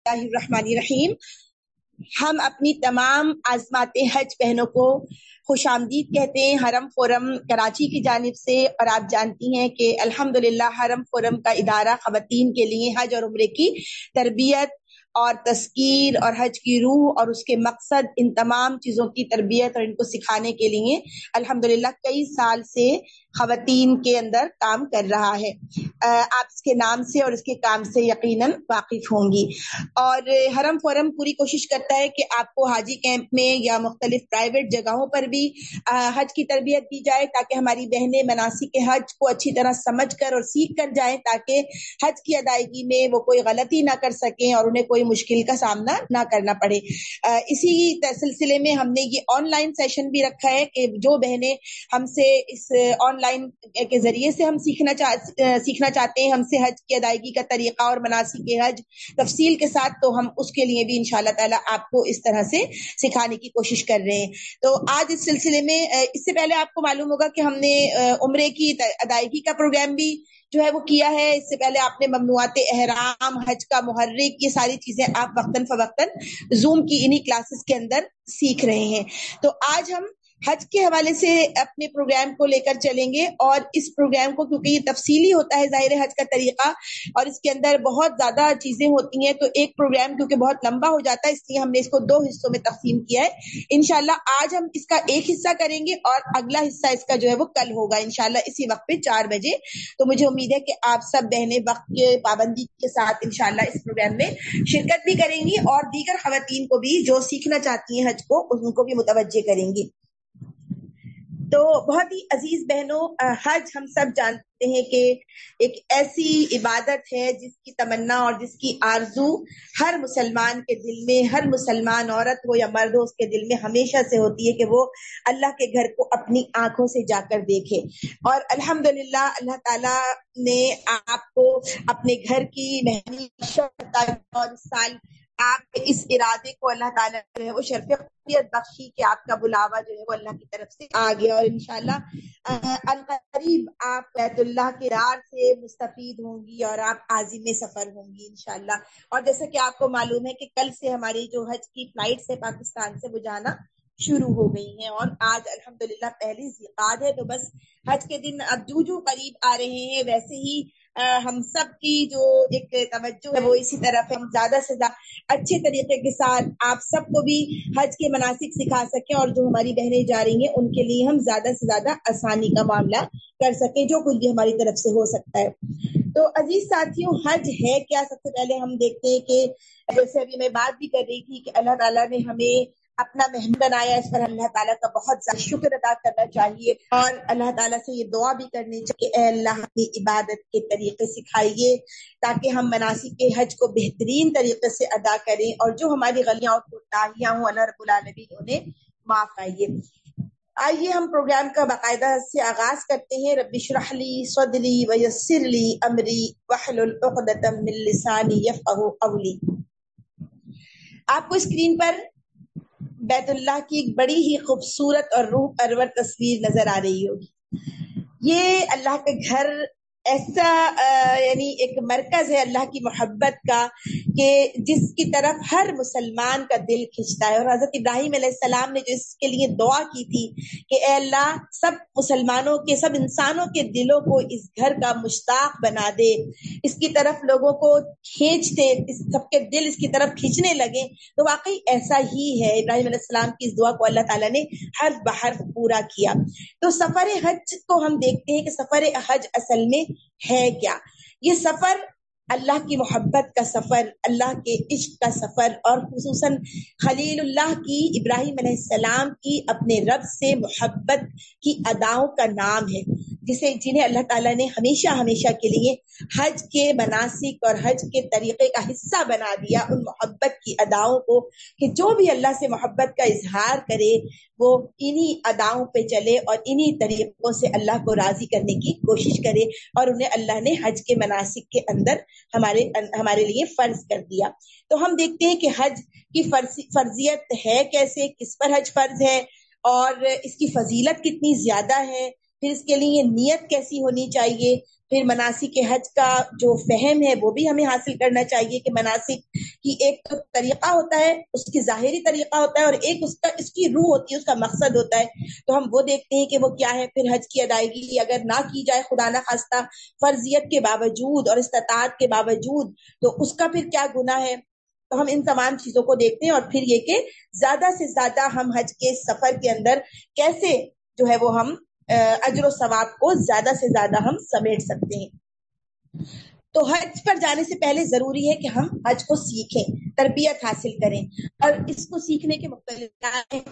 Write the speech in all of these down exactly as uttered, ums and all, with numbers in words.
اللہ الرحمن الرحیم. ہم اپنی تمام عازمات حج بہنوں کو خوش آمدید کہتے ہیں حرم فورم کراچی کی جانب سے. اور آپ جانتی ہیں کہ الحمدللہ حرم فورم کا ادارہ خواتین کے لیے حج اور عمرے کی تربیت اور تذکیر اور حج کی روح اور اس کے مقصد، ان تمام چیزوں کی تربیت اور ان کو سکھانے کے لیے الحمدللہ کئی سال سے خواتین کے اندر کام کر رہا ہے. آپ اس کے نام سے اور اس کے کام سے یقیناً واقف ہوں گی. اور حرم فورم پوری کوشش کرتا ہے کہ آپ کو حاجی کیمپ میں یا مختلف پرائیویٹ جگہوں پر بھی حج کی تربیت دی جائے، تاکہ ہماری بہنیں مناسک حج کو اچھی طرح سمجھ کر اور سیکھ کر جائیں، تاکہ حج کی ادائیگی میں وہ کوئی غلطی نہ کر سکیں اور انہیں کوئی مشکل کا سامنا نہ کرنا پڑے. اسی سلسلے میں ہم نے یہ آن لائن سیشن بھی رکھا ہے کہ جو بہنیں ہم سے اس آن لائن کے ذریعے سے ہم سیکھنا چاہ سیکھنا چاہتے ہیں ہم سے حج کی ادائیگی کا طریقہ اور مناسک حج تفصیل کے ساتھ، تو ہم اس کے لیے بھی انشاءاللہ تعالی آپ کو اس طرح سے سکھانے کی کوشش کر رہے ہیں. تو آج اس سلسلے میں اس سے پہلے آپ کو معلوم ہوگا کہ ہم نے عمرے کی ادائیگی کا پروگرام بھی جو ہے وہ کیا ہے. اس سے پہلے آپ نے ممنوعات احرام، حج کا محرک، یہ ساری چیزیں آپ وقتاً فوقتاً زوم کی انہی کلاسز کے اندر سیکھ رہے ہیں. تو آج ہم حج کے حوالے سے اپنے پروگرام کو لے کر چلیں گے، اور اس پروگرام کو کیونکہ یہ تفصیلی ہوتا ہے ظاہر حج کا طریقہ اور اس کے اندر بہت زیادہ چیزیں ہوتی ہیں، تو ایک پروگرام کیونکہ بہت لمبا ہو جاتا ہے، اس لیے ہم نے اس کو دو حصوں میں تقسیم کیا ہے. انشاءاللہ آج ہم اس کا ایک حصہ کریں گے اور اگلا حصہ اس کا جو ہے وہ کل ہوگا انشاءاللہ اسی وقت پہ چار بجے. تو مجھے امید ہے کہ آپ سب بہنیں وقت کے پابندی کے ساتھ انشاءاللہ اس پروگرام میں شرکت بھی کریں گی اور دیگر خواتین کو بھی جو سیکھنا چاہتی ہیں حج کو ان کو بھی متوجہ کریں گی. تو بہت ہی عزیز بہنوں، حج ہم سب جانتے ہیں کہ ایک ایسی عبادت ہے جس کی تمنا اور جس کی آرزو ہر مسلمان کے دل میں، ہر مسلمان عورت ہو یا مرد ہو، اس کے دل میں ہمیشہ سے ہوتی ہے کہ وہ اللہ کے گھر کو اپنی آنکھوں سے جا کر دیکھے. اور الحمدللہ اللہ تعالیٰ نے آپ کو اپنے گھر کی مہمان اور اس سال آپ کے اس ارادے کو اللہ تعالیٰ جو ہے وہ شرف قبولیت بخشی کہ آپ کا بلاوا جو ہے وہ اللہ کی طرف سے آ گیا، اور انشاءاللہ عنقریب آپ بیت اللہ کے رار سے مستفید ہوں گی اور آپ عازم سفر ہوں گی انشاءاللہ. اور جیسا کہ آپ کو معلوم ہے کہ کل سے ہماری جو حج کی فلائٹ سے پاکستان سے وہ جانا شروع ہو گئی ہیں، اور آج الحمدللہ پہلی ذیقعد ہے. تو بس حج کے دن اب جو جو قریب آ رہے ہیں، ویسے ہی ہم سب کی جو ایک توجہ ہے وہ اسی طرف ہم زیادہ سے زیادہ اچھے طریقے کے ساتھ آپ سب کو بھی حج کے مناسک سکھا سکیں، اور جو ہماری بہنیں جا رہی ہیں ان کے لیے ہم زیادہ سے زیادہ آسانی کا معاملہ کر سکیں، جو کچھ بھی ہماری طرف سے ہو سکتا ہے. تو عزیز ساتھیوں، حج ہے کیا؟ سب سے پہلے ہم دیکھتے ہیں کہ جیسے ابھی میں بات بھی کر رہی تھی کہ اللہ تعالیٰ نے ہمیں اپنا مہمان بنایا، اس پر اللہ تعالیٰ کا بہت زیادہ شکر ادا کرنا چاہیے، اور اللہ تعالیٰ سے یہ دعا بھی کرنی چاہیے کہ اے اللہ اپنی عبادت کے طریقے سکھائیے تاکہ ہم مناسک کے حج کو بہترین طریقے سے ادا کریں، اور جو ہماری غلطیاں اور کوتاہیاں ہوں اللہ رب العالمین انہیں معاف فرمائیے. آئیے ہم پروگرام کا باقاعدہ سے آغاز کرتے ہیں. رب اشرح لی صدری ویسر لی امری واحلل عقدۃ من لسانی یفقہوا قولی. آپ کو اسکرین پر بیت اللہ کی ایک بڑی ہی خوبصورت اور روح پرور تصویر نظر آ رہی ہوگی. یہ اللہ کے گھر ایسا یعنی ایک مرکز ہے اللہ کی محبت کا کہ جس کی طرف ہر مسلمان کا دل کھنچتا ہے. اور حضرت ابراہیم علیہ السلام نے جو اس کے لیے دعا کی تھی کہ اے اللہ سب مسلمانوں کے، سب انسانوں کے دلوں کو اس گھر کا مشتاق بنا دے، اس کی طرف لوگوں کو کھینچ دے، سب کے دل اس کی طرف کھینچنے لگے. تو واقعی ایسا ہی ہے، ابراہیم علیہ السلام کی اس دعا کو اللہ تعالیٰ نے حرف بحرف پورا کیا. تو سفر حج کو ہم دیکھتے ہیں کہ سفر حج اصل میں ہے کیا. یہ سفر اللہ کی محبت کا سفر، اللہ کے عشق کا سفر، اور خصوصاً خلیل اللہ کی، ابراہیم علیہ السلام کی اپنے رب سے محبت کی اداؤں کا نام ہے، جسے جنہیں اللہ تعالیٰ نے ہمیشہ ہمیشہ کے لیے حج کے مناسک اور حج کے طریقے کا حصہ بنا دیا. ان محبت کی اداؤں کو کہ جو بھی اللہ سے محبت کا اظہار کرے وہ انہی اداؤں پہ چلے اور انہی طریقوں سے اللہ کو راضی کرنے کی کوشش کرے، اور انہیں اللہ نے حج کے مناسک کے اندر ہمارے ہمارے لیے فرض کر دیا. تو ہم دیکھتے ہیں کہ حج کی فرضیت ہے کیسے، کس پر حج فرض ہے، اور اس کی فضیلت کتنی زیادہ ہے، پھر اس کے لیے نیت کیسی ہونی چاہیے، پھر مناسک حج کا جو فہم ہے وہ بھی ہمیں حاصل کرنا چاہیے کہ مناسک کی ایک تو طریقہ ہوتا ہے، اس کی ظاہری طریقہ ہوتا ہے، اور ایک اس کا اس کی روح ہوتی ہے، اس کا مقصد ہوتا ہے. تو ہم وہ دیکھتے ہیں کہ وہ کیا ہے. پھر حج کی ادائیگی اگر نہ کی جائے خدا نہ خواستہ فرضیت کے باوجود اور استطاعت کے باوجود، تو اس کا پھر کیا گناہ ہے. تو ہم ان تمام چیزوں کو دیکھتے ہیں، اور پھر یہ کہ زیادہ سے زیادہ ہم حج کے سفر کے اندر کیسے جو ہے وہ ہم اجر و ثواب کو زیادہ سے زیادہ ہم سمیٹ سکتے ہیں. تو حج پر جانے سے پہلے ضروری ہے کہ ہم حج کو سیکھیں، تربیت حاصل کریں، اور اس کو سیکھنے کے مختلف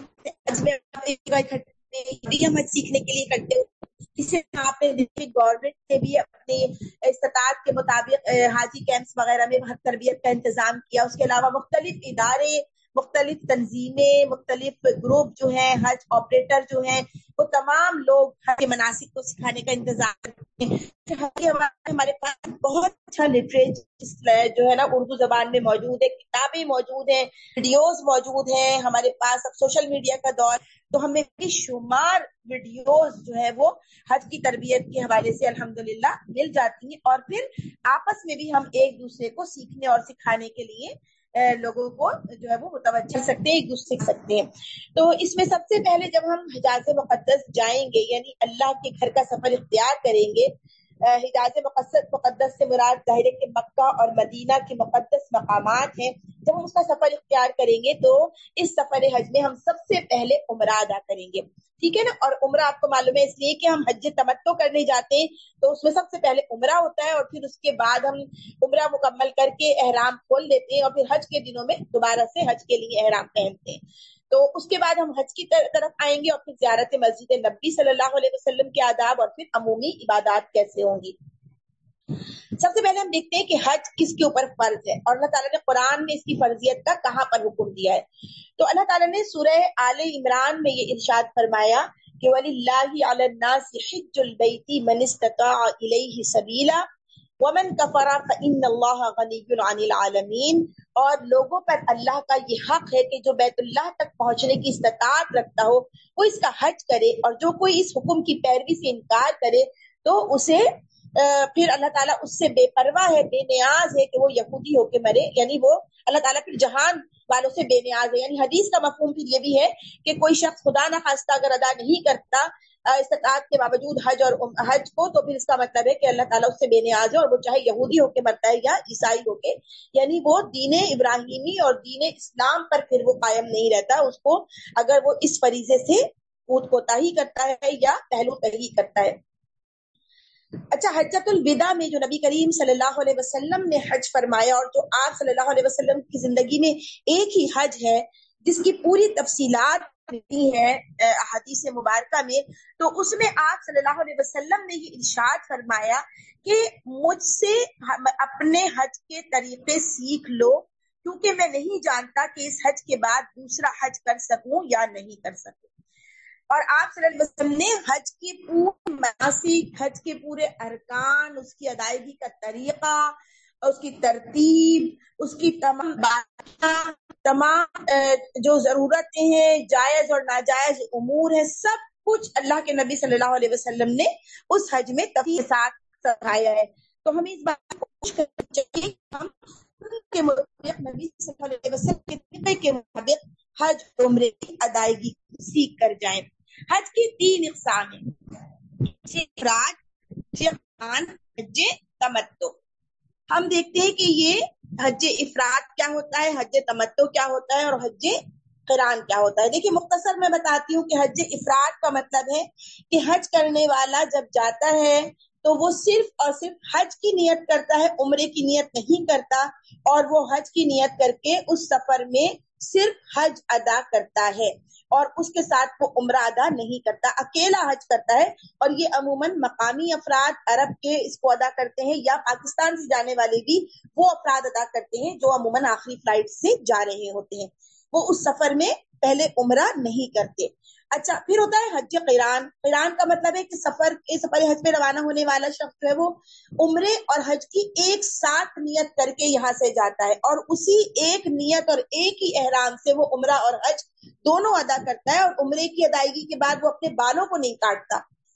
ہم حج سیکھنے کے لیے کرتے ہو. اس سے آپ نے گورنمنٹ سے بھی اپنی استطاعت کے مطابق حاجی کیمپس وغیرہ میں تربیت کا انتظام کیا. اس کے علاوہ مختلف ادارے، مختلف تنظیمیں، مختلف گروپ جو ہیں، حج آپریٹر جو ہیں، وہ تمام لوگ حج کے مناسک کو سکھانے کا انتظام کرتے ہیں. ہمارے پاس بہت اچھا لٹریچر جو ہے نا اردو زبان میں موجود ہے، کتابیں موجود ہیں، ویڈیوز موجود ہیں. ہمارے پاس اب سوشل میڈیا کا دور، تو ہمیں بے شمار ویڈیوز جو ہے وہ حج کی تربیت کے حوالے سے الحمدللہ مل جاتی ہیں. اور پھر آپس میں بھی ہم ایک دوسرے کو سیکھنے اور سکھانے کے لیے لوگوں کو جو ہے وہ متوجہ سکتے ہیں، ایک دوسرے سیکھ سکتے ہیں. تو اس میں سب سے پہلے جب ہم حجاز مقدس جائیں گے، یعنی اللہ کے گھر کا سفر اختیار کریں گے، حجاز مقدس مقدس سے مراد ظاہر ہے کہ مکہ اور مدینہ کے مقدس مقامات ہیں. جب ہم اس کا سفر اختیار کریں گے تو اس سفر حج میں ہم سب سے پہلے عمرہ ادا کریں گے، ٹھیک ہے نا. اور عمرہ آپ کو معلوم ہے اس لیے کہ ہم حج تمتع کرنے جاتے ہیں، تو اس میں سب سے پہلے عمرہ ہوتا ہے، اور پھر اس کے بعد ہم عمرہ مکمل کر کے احرام کھول لیتے ہیں، اور پھر حج کے دنوں میں دوبارہ سے حج کے لیے احرام پہنتے ہیں. تو اس کے بعد ہم حج کی طرف آئیں گے، اور پھر زیارت مسجد نبی صلی اللہ علیہ وسلم کے آداب، اور پھر عمومی عبادات کیسے ہوں گی. سب سے پہلے ہم دیکھتے ہیں کہ حج کس کے اوپر فرض ہے، اور اللہ تعالیٰ نے قرآن میں اس کی فرضیت کا کہاں پر حکم دیا ہے. تو اللہ تعالیٰ نے سورہ آل عمران میں یہ ارشاد فرمایا کہ وَلِلَّهِ عَلَى النَّاسِ حِجُّ الْبَيْتِ مَنِ اسْتَطَاعَ إِلَيْهِ سَبِيلًا وَمَنْ كَفَرَ فَإِنَّ اللَّهَ غَنِيٌّ عَنِ الْعَالَمِينَ. اور لوگوں پر اللہ کا یہ حق ہے کہ جو بیت اللہ تک پہنچنے کی استطاعت رکھتا ہو وہ اس کا حج کرے، اور جو کوئی اس حکم کی پیروی سے انکار کرے تو اسے پھر اللہ تعالیٰ اس سے بے پرواہ ہے، بے نیاز ہے کہ وہ یہودی ہو کے مرے. یعنی وہ اللہ تعالیٰ پھر جہان والوں سے بے نیاز ہے. یعنی حدیث کا مفہوم پھر یہ بھی ہے کہ کوئی شخص خدا نہ خواستہ اگر ادا نہیں کرتا استطاعت کے باوجود حج اور حج کو، تو پھر اس کا مطلب ہے کہ اللہ تعالیٰ اس سے بے نیاز ہے، اور وہ چاہے یہودی ہو کے مرتا ہے یا عیسائی ہو کے. یعنی وہ دین ابراہیمی اور دین اسلام پر پھر وہ قائم نہیں رہتا، اس کو اگر وہ اس فریضے سے خود کوتاہی کرتا ہے یا پہلو تہی کرتا ہے. اچھا، حجۃ الوداع میں جو نبی کریم صلی اللہ علیہ وسلم نے حج فرمایا، اور جو آپ صلی اللہ علیہ وسلم کی زندگی میں ایک ہی حج ہے جس کی پوری تفصیلات ہیں احادیث مبارکہ میں، تو اس میں آپ صلی اللہ علیہ وسلم نے یہ ارشاد فرمایا کہ مجھ سے اپنے حج کے طریقے سیکھ لو، کیونکہ میں نہیں جانتا کہ اس حج کے بعد دوسرا حج کر سکوں یا نہیں کر سکوں. اور آپ صلی اللہ علیہ وسلم نے حج کی پوری مناسک، حج کے پورے ارکان، اس کی ادائیگی کا طریقہ، اس کی ترتیب، اس کی تمام باتیں، تمام جو ضرورتیں ہیں، جائز اور ناجائز امور ہیں، سب کچھ اللہ کے نبی صلی اللہ علیہ وسلم نے اس حج میں تفصیل کے ساتھ سمجھایا ہے. تو ہمیں اس بات کو کوشش کرنی چاہیے کہ ہم کے مطابق نبی صلی اللہ علیہ وسلم کے طریقے کے مطابق حج عمرے کی ادائیگی سیکھ کر جائیں. حج کی تین اقسام ہیں: افراد، حج تمتع. ہم دیکھتے ہیں کہ یہ حج افراد کیا ہوتا ہے، حج تمتع کیا ہوتا ہے، اور حج قران کیا ہوتا ہے. دیکھیے مختصر میں بتاتی ہوں کہ حج افراد کا مطلب ہے کہ حج کرنے والا جب جاتا ہے تو وہ صرف اور صرف حج کی نیت کرتا ہے، عمرے کی نیت نہیں کرتا، اور وہ حج کی نیت کر کے اس سفر میں صرف حج ادا کرتا ہے، اور اس کے ساتھ وہ عمرہ ادا نہیں کرتا، اکیلا حج کرتا ہے. اور یہ عموماً مقامی افراد عرب کے اس کو ادا کرتے ہیں، یا پاکستان سے جانے والے بھی وہ افراد ادا کرتے ہیں جو عموماً آخری فلائٹ سے جا رہے ہوتے ہیں، وہ اس سفر میں پہلے عمرہ نہیں کرتے. اچھا، پھر ہوتا ہے حج قران. قران کا مطلب ہے کہ سفر کے سفر حج میں روانہ ہونے والا شخص جو ہے وہ عمرے اور حج کی ایک ساتھ نیت کر کے یہاں سے جاتا ہے، اور اسی ایک نیت اور ایک ہی احرام سے وہ عمرہ اور حج دونوں ادا کرتا ہے. اور عمرے کی ادائیگی کے بعد وہ اپنے بالوں کو نہیں کاٹتا،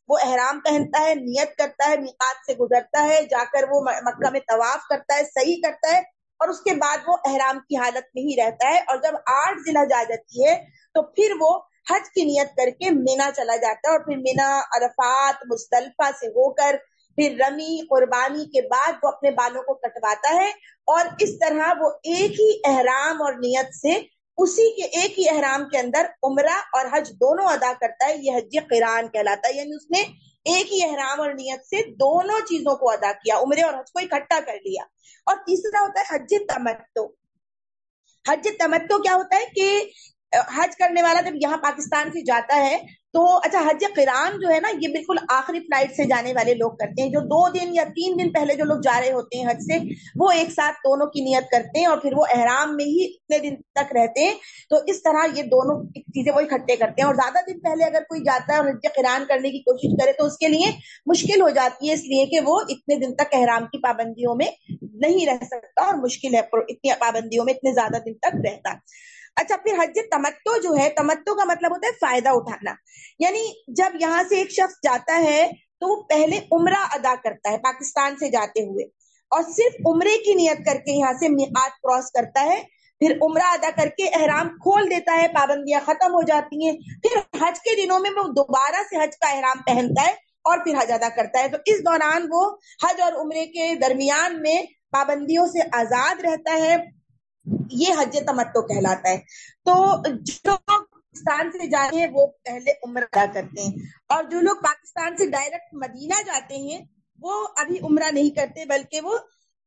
وہ احرام پہنتا ہے، نیت کرتا ہے، میقات سے گزرتا ہے، جا کر وہ مکہ میں طواف کرتا ہے، صحیح کرتا ہے، اور اس کے بعد وہ احرام کی حالت میں ہی رہتا ہے. اور جب آٹھ ذی الحجہ آ جاتی ہے تو پھر وہ حج کی نیت کر کے مینا چلا جاتا ہے، اور پھر مینا، عرفات، مزدلفہ سے ہو کر پھر رمی، قربانی کے بعد وہ اپنے بالوں کو کٹواتا ہے، اور اس طرح وہ ایک ہی احرام اور نیت سے اسی کے ایک ہی احرام کے اندر عمرہ اور حج دونوں ادا کرتا ہے. یہ حج قران کہلاتا ہے، یعنی اس نے ایک ہی احرام اور نیت سے دونوں چیزوں کو ادا کیا، عمرے اور حج کو اکٹھا کر لیا. اور تیسرا ہوتا ہے حج تمتع. حج تمتع کیا ہوتا ہے کہ حج کرنے والا جب یہاں پاکستان سے جاتا ہے تو اچھا حج قران جو ہے نا یہ بالکل آخری فلائٹ سے جانے والے لوگ کرتے ہیں، جو دو دن یا تین دن پہلے جو لوگ جا رہے ہوتے ہیں حج سے، وہ ایک ساتھ دونوں کی نیت کرتے ہیں اور پھر وہ احرام میں ہی اتنے دن تک رہتے ہیں. تو اس طرح یہ دونوں چیزیں وہ اکٹھے کرتے ہیں. اور زیادہ دن پہلے اگر کوئی جاتا ہے اور حج قران کرنے کی کوشش کرے تو اس کے لیے مشکل ہو جاتی ہے، اس لیے کہ وہ اتنے دن تک احرام کی پابندیوں میں نہیں رہ سکتا، اور مشکل ہے اتنی پابندیوں میں اتنے زیادہ دن تک رہتا. اچھا پھر حج تمتع جو ہے، تمتع کا مطلب ہوتا ہے فائدہ اٹھانا. یعنی جب یہاں سے ایک شخص جاتا ہے تو وہ پہلے عمرہ ادا کرتا ہے پاکستان سے جاتے ہوئے، اور صرف عمرے کی نیت کر کے یہاں سے میقات کراس کرتا ہے، پھر عمرہ ادا کر کے احرام کھول دیتا ہے، پابندیاں ختم ہو جاتی ہیں. پھر حج کے دنوں میں وہ دوبارہ سے حج کا احرام پہنتا ہے اور پھر حج ادا کرتا ہے. تو اس دوران وہ حج اور عمرے کے درمیان میں پابندیوں سے آزاد رہتا ہے. یہ حج تمتع کہلاتا ہے. تو جو پاکستان سے جاتے ہیں وہ پہلے عمرہ ادا کرتے ہیں، اور جو لوگ پاکستان سے ڈائریکٹ مدینہ جاتے ہیں وہ ابھی عمرہ نہیں کرتے، بلکہ وہ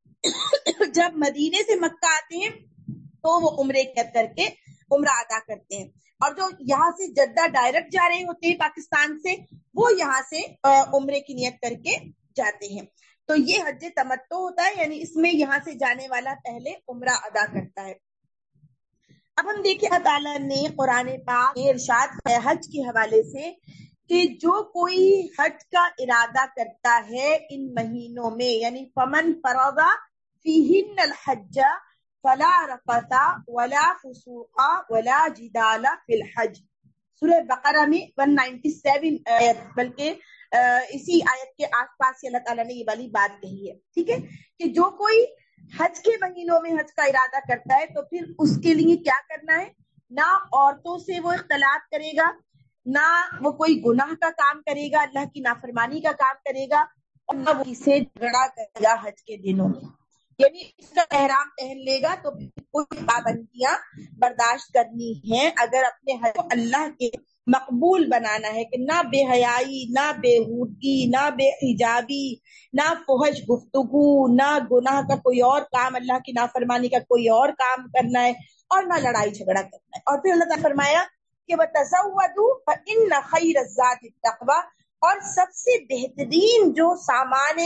جب مدینے سے مکہ آتے ہیں تو وہ عمرے کر کے عمرہ ادا کرتے ہیں. اور جو یہاں سے جدہ ڈائریکٹ جا رہے ہوتے ہیں پاکستان سے، وہ یہاں سے عمرے کی نیت کر کے جاتے ہیں. تو یہ حج تمتع ہوتا ہے، یعنی اس میں یہاں سے جانے والا پہلے عمرہ ادا کرتا ہے. اب ہم دیکھیں اللہ تعالیٰ نے قرآن پاک میں ارشاد ہے حج کے حوالے سے کہ جو کوئی حج کا ارادہ کرتا ہے ان مہینوں میں، یعنی فمن فرض فیہن الحج فلا رفث ولا فسوق ولا جدال فی الحج. سورہ بقرہ میں ایک سو سینتالیس آیت، بلکہ اسی آیت کے آس پاس اللہ تعالیٰ نے یہ والی بات کہی ہے. ٹھیک ہے کہ جو کوئی حج کے مہینوں میں حج کا ارادہ کرتا ہے تو پھر اس کے لیے کیا کرنا ہے، نہ عورتوں سے وہ اختلاط کرے گا، نہ وہ کوئی گناہ کا کام کرے گا، اللہ کی نافرمانی کا کام کرے گا، اور نہ وہ کسی جھگڑا کرے گا حج کے دنوں میں. یعنی اس کا احرام پہن لے گا تو کوئی پابندیاں برداشت کرنی ہیں اگر اپنے حج کو اللہ کے مقبول بنانا ہے، کہ نہ بے حیائی، نہ بےہودگی، نہ بے حجابی، نہ فحش گفتگو، نہ گناہ کا کوئی اور کام، اللہ کی نافرمانی کا کوئی اور کام کرنا ہے، اور نہ لڑائی جھگڑا کرنا ہے. اور پھر اللہ تعالیٰ فرمایا کہ وَتَزَوَّدُوا فَإِنَّ خَيْرَ الزَّادِ التَّقْوَىٰ، اور سب سے بہترین جو سامان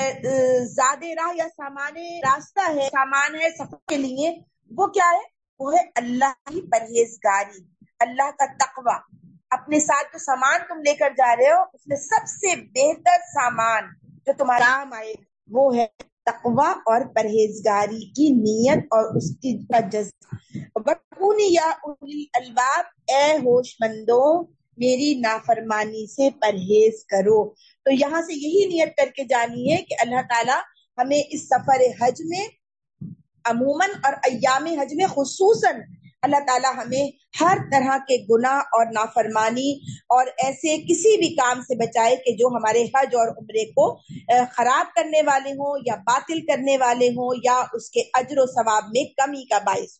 زاد راہ یا سامان راستہ ہے، سامان ہے سفر کے لیے، وہ کیا ہے؟ وہ ہے اللہ کی پرہیزگاری، اللہ کا تقویٰ. اپنے ساتھ جو سامان تم لے کر جا رہے ہو اس میں سب سے بہتر سامان جو تمہارا کام آئے وہ ہے تقویٰ اور پرہیزگاری کی نیت اور اس کی جذبہ. وَكُونُوا يَا أُولِي الْأَلْبَابِ، اے ہوش مندوں میری نافرمانی سے پرہیز کرو. تو یہاں سے یہی نیت کر کے جانی ہے کہ اللہ تعالیٰ ہمیں اس سفر حج میں عموماً اور ایام حج میں خصوصاً اللہ تعالیٰ ہمیں ہر طرح کے گناہ اور نافرمانی اور ایسے کسی بھی کام سے بچائے کہ جو ہمارے حج اور عمرے کو خراب کرنے والے ہوں یا باطل کرنے والے ہوں یا اس کے اجر و ثواب میں کمی کا باعث.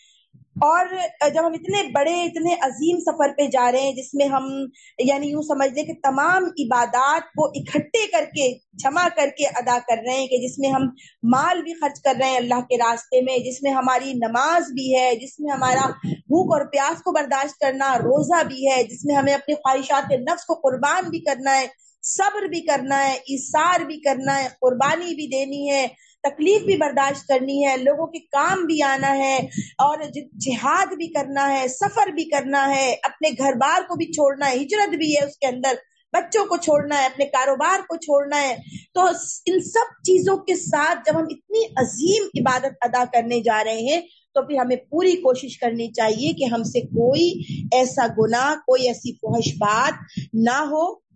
اور جب ہم اتنے بڑے اتنے عظیم سفر پہ جا رہے ہیں جس میں ہم یعنی یوں سمجھ لیں کہ تمام عبادات کو اکٹھے کر کے جمع کر کے ادا کر رہے ہیں، کہ جس میں ہم مال بھی خرچ کر رہے ہیں اللہ کے راستے میں، جس میں ہماری نماز بھی ہے، جس میں ہمارا بھوک اور پیاس کو برداشت کرنا روزہ بھی ہے، جس میں ہمیں اپنی خواہشات نفس کو قربان بھی کرنا ہے، صبر بھی کرنا ہے، ایثار بھی کرنا ہے، قربانی بھی دینی ہے، تکلیف بھی برداشت کرنی ہے، لوگوں کے کام بھی آنا ہے، اور جہاد بھی کرنا ہے، سفر بھی کرنا ہے، اپنے گھر بار کو بھی چھوڑنا ہے، ہجرت بھی ہے اس کے اندر، بچوں کو چھوڑنا ہے، اپنے کاروبار کو چھوڑنا ہے. تو ان سب چیزوں کے ساتھ جب ہم اتنی عظیم عبادت ادا کرنے جا رہے ہیں تو پھر ہمیں پوری کوشش کرنی چاہیے کہ ہم سے کوئی ایسا گناہ، کوئی ایسی فحش بات نہ ہو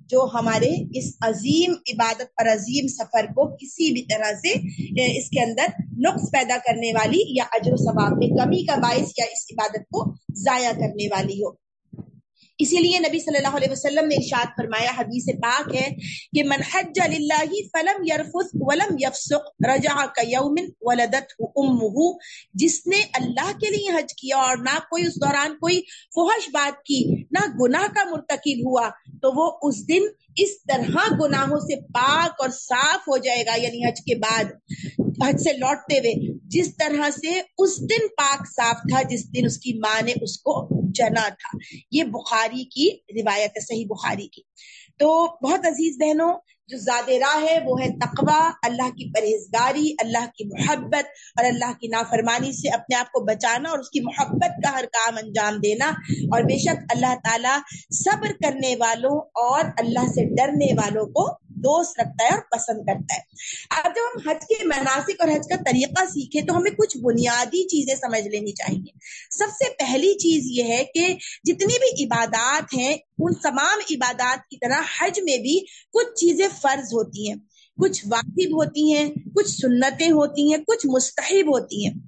جو ہمارے اس عظیم عبادت اور عظیم سفر کو کسی بھی طرح سے اس کے اندر نقص پیدا کرنے والی یا اجر و ثواب میں کمی کا باعث یا اس عبادت کو ضائع کرنے والی ہو۔ اسی لیے نبی صلی اللہ علیہ وسلم نے ارشاد فرمایا، حدیث پاک ہے کہ من حج للہ فلم یرفث ولم یفسق رجع کیوم ولدتہ امہ، جس نے اللہ کے لیے حج کیا اور نہ کوئی اس دوران کوئی فحش بات کی، نہ گناہ کا مرتکب ہوا، تو وہ اس دن اس طرح گناہوں سے پاک اور صاف ہو جائے گا، یعنی حج کے بعد حج سے لوٹتے ہوئے جس طرح سے اس دن پاک صاف تھا جس دن اس کی ماں نے اس کو جنا تھا۔ یہ بخاری کی روایت ہے، صحیح بخاری کی۔ تو بہت عزیز بہنوں، جو زیادہ راہ ہے وہ ہے تقویٰ، اللہ کی پرہیزگاری، اللہ کی محبت اور اللہ کی نافرمانی سے اپنے آپ کو بچانا اور اس کی محبت کا ہر کام انجام دینا۔ اور بے شک اللہ تعالیٰ صبر کرنے والوں اور اللہ سے ڈرنے والوں کو دوست رکھتا ہے اور پسند کرتا ہے۔ اب جب ہم حج کے مناسک اور حج کا طریقہ سیکھیں تو ہمیں کچھ بنیادی چیزیں سمجھ لینی چاہیے۔ سب سے پہلی چیز یہ ہے کہ جتنی بھی عبادات ہیں ان تمام عبادات کی طرح حج میں بھی کچھ چیزیں فرض ہوتی ہیں، کچھ واجب ہوتی ہیں، کچھ سنتیں ہوتی ہیں، کچھ مستحب ہوتی ہیں۔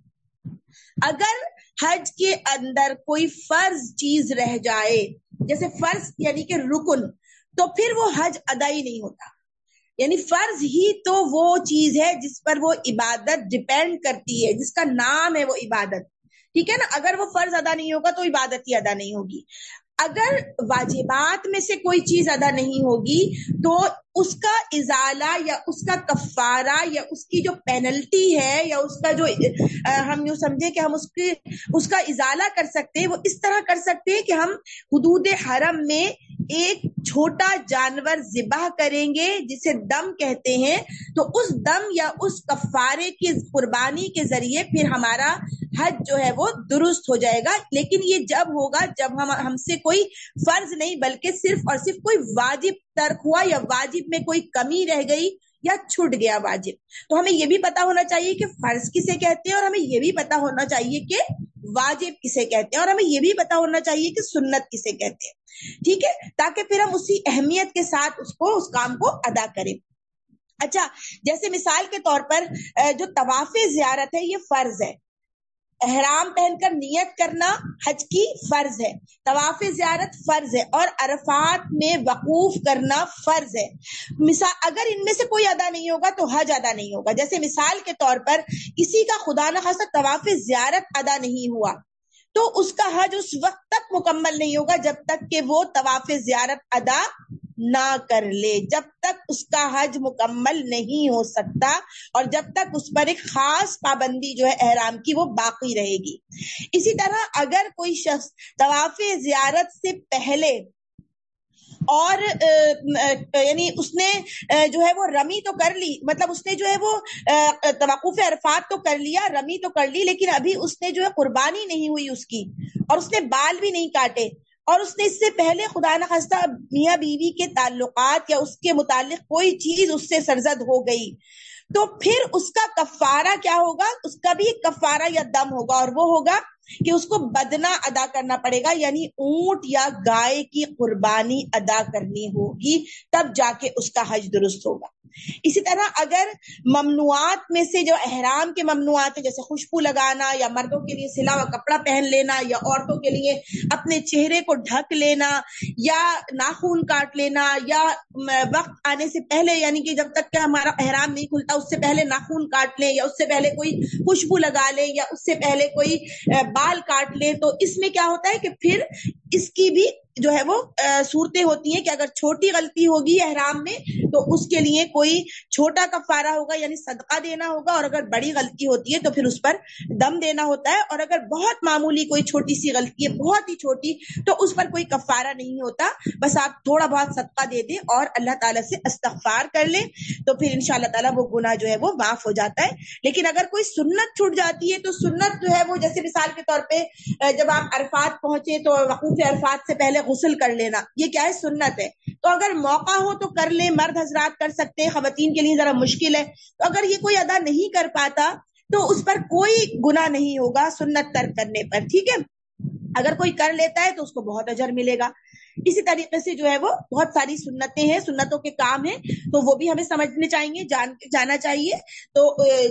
اگر حج کے اندر کوئی فرض چیز رہ جائے، جیسے فرض یعنی کہ رکن، تو پھر وہ حج ادا ہی نہیں ہوتا۔ یعنی فرض ہی تو وہ چیز ہے جس پر وہ عبادت ڈیپینڈ کرتی ہے، جس کا نام ہے وہ عبادت، ٹھیک ہے نا۔ اگر وہ فرض ادا نہیں ہوگا تو عبادت ہی ادا نہیں ہوگی۔ اگر واجبات میں سے کوئی چیز ادا نہیں ہوگی تو اس کا ازالہ یا اس کا کفارہ یا اس کی جو پینلٹی ہے یا اس کا جو ہم یوں سمجھے کہ ہم اس کی اس کا ازالہ کر سکتے ہیں، وہ اس طرح کر سکتے ہیں کہ ہم حدود حرم میں ایک چھوٹا جانور ذبح کریں گے جسے دم کہتے ہیں، تو اس دم یا اس کفارے کی قربانی کے ذریعے پھر ہمارا حج جو ہے وہ درست ہو جائے گا۔ لیکن یہ جب ہوگا جب ہم ہم سے کوئی فرض نہیں بلکہ صرف اور صرف کوئی واجب ترک ہوا یا واجب میں کوئی کمی رہ گئی یا چھٹ گیا واجب۔ تو ہمیں یہ بھی پتا ہونا چاہیے کہ فرض کسے کہتے ہیں، اور ہمیں یہ بھی پتا ہونا چاہیے کہ واجب کسے کہتے ہیں، اور ہمیں یہ بھی پتا ہونا چاہیے کہ سنت کسے کہتے ہیں، ٹھیک ہے، تاکہ پھر ہم اسی اہمیت کے ساتھ اس کو اس کام کو ادا کریں۔ اچھا، جیسے مثال کے طور پر جو طواف زیارت ہے یہ فرض ہے، احرام پہن کر نیت کرنا حج کی فرض ہے، طواف زیارت فرض ہے، اور عرفات میں وقوف کرنا فرض ہے۔ مثال اگر ان میں سے کوئی ادا نہیں ہوگا تو حج ادا نہیں ہوگا۔ جیسے مثال کے طور پر کسی کا خدا نخواستہ طواف زیارت ادا نہیں ہوا تو اس کا حج اس وقت تک مکمل نہیں ہوگا جب تک کہ وہ طواف زیارت ادا نہ کر لے، جب تک اس کا حج مکمل نہیں ہو سکتا، اور جب تک اس پر ایک خاص پابندی جو ہے احرام کی وہ باقی رہے گی۔ اسی طرح اگر کوئی شخص طواف زیارت سے پہلے اور یعنی اس نے جو ہے وہ رمی تو کر لی، مطلب اس نے جو ہے وہ توقف عرفات تو کر لیا، رمی تو کر لی، لیکن ابھی اس نے جو ہے قربانی نہیں ہوئی اس کی، اور اس نے بال بھی نہیں کاٹے، اور اس نے اس سے پہلے خدا نخواستہ میاں بیوی کے تعلقات یا اس کے متعلق کوئی چیز اس سے سرزد ہو گئی، تو پھر اس کا کفارہ کیا ہوگا؟ اس کا بھی کفارہ یا دم ہوگا، اور وہ ہوگا کہ اس کو بدنہ ادا کرنا پڑے گا، یعنی اونٹ یا گائے کی قربانی ادا کرنی ہوگی، تب جا کے اس کا حج درست ہوگا۔ اسی طرح اگر ممنوعات میں سے جو احرام کے ممنوعات ہیں، جیسے خوشبو لگانا یا مردوں کے لیے سلا ہوا کپڑا پہن لینا یا عورتوں کے لیے اپنے چہرے کو ڈھک لینا یا ناخن کاٹ لینا یا وقت آنے سے پہلے، یعنی کہ جب تک کہ ہمارا احرام نہیں کھلتا اس سے پہلے ناخن کاٹ لیں یا اس سے پہلے کوئی خوشبو لگا لیں یا اس سے پہلے کوئی بال کاٹ لیں، تو اس میں کیا ہوتا ہے کہ پھر اس کی بھی جو ہے وہ صورتیں ہوتی ہیں کہ اگر چھوٹی غلطی ہوگی احرام میں تو اس کے لیے کوئی چھوٹا کفارہ ہوگا، یعنی صدقہ دینا ہوگا، اور اگر بڑی غلطی ہوتی ہے تو پھر اس پر دم دینا ہوتا ہے، اور اگر بہت معمولی کوئی چھوٹی سی غلطی ہے، بہت ہی چھوٹی، تو اس پر کوئی کفارہ نہیں ہوتا، بس آپ تھوڑا بہت صدقہ دے دیں اور اللہ تعالیٰ سے استغفار کر لیں تو پھر انشاءاللہ تعالیٰ وہ گناہ جو ہے وہ معاف ہو جاتا ہے۔ لیکن اگر کوئی سنت چھوٹ جاتی ہے تو سنت جو ہے وہ جیسے مثال کے طور پہ جب آپ عرفات پہنچے تو وقوف عرفات سے پہلے غسل کر لینا، یہ کیا ہے؟ سنت ہے، تو اگر موقع ہو تو کر لیں، مرد حضرات کر سکتے ہیں، خواتین کے لیے ذرا مشکل ہے، تو اگر یہ کوئی ادا نہیں کر پاتا تو اس پر کوئی گناہ نہیں ہوگا سنت ترک کرنے پر، ٹھیک ہے۔ اگر کوئی کر لیتا ہے تو اس کو بہت اجر ملے گا۔ اسی طریقے سے جو ہے وہ بہت ساری سنتیں ہیں، سنتوں کے کام ہیں، تو وہ بھی ہمیں سمجھنے چاہیے، جان جانا چاہیے، تو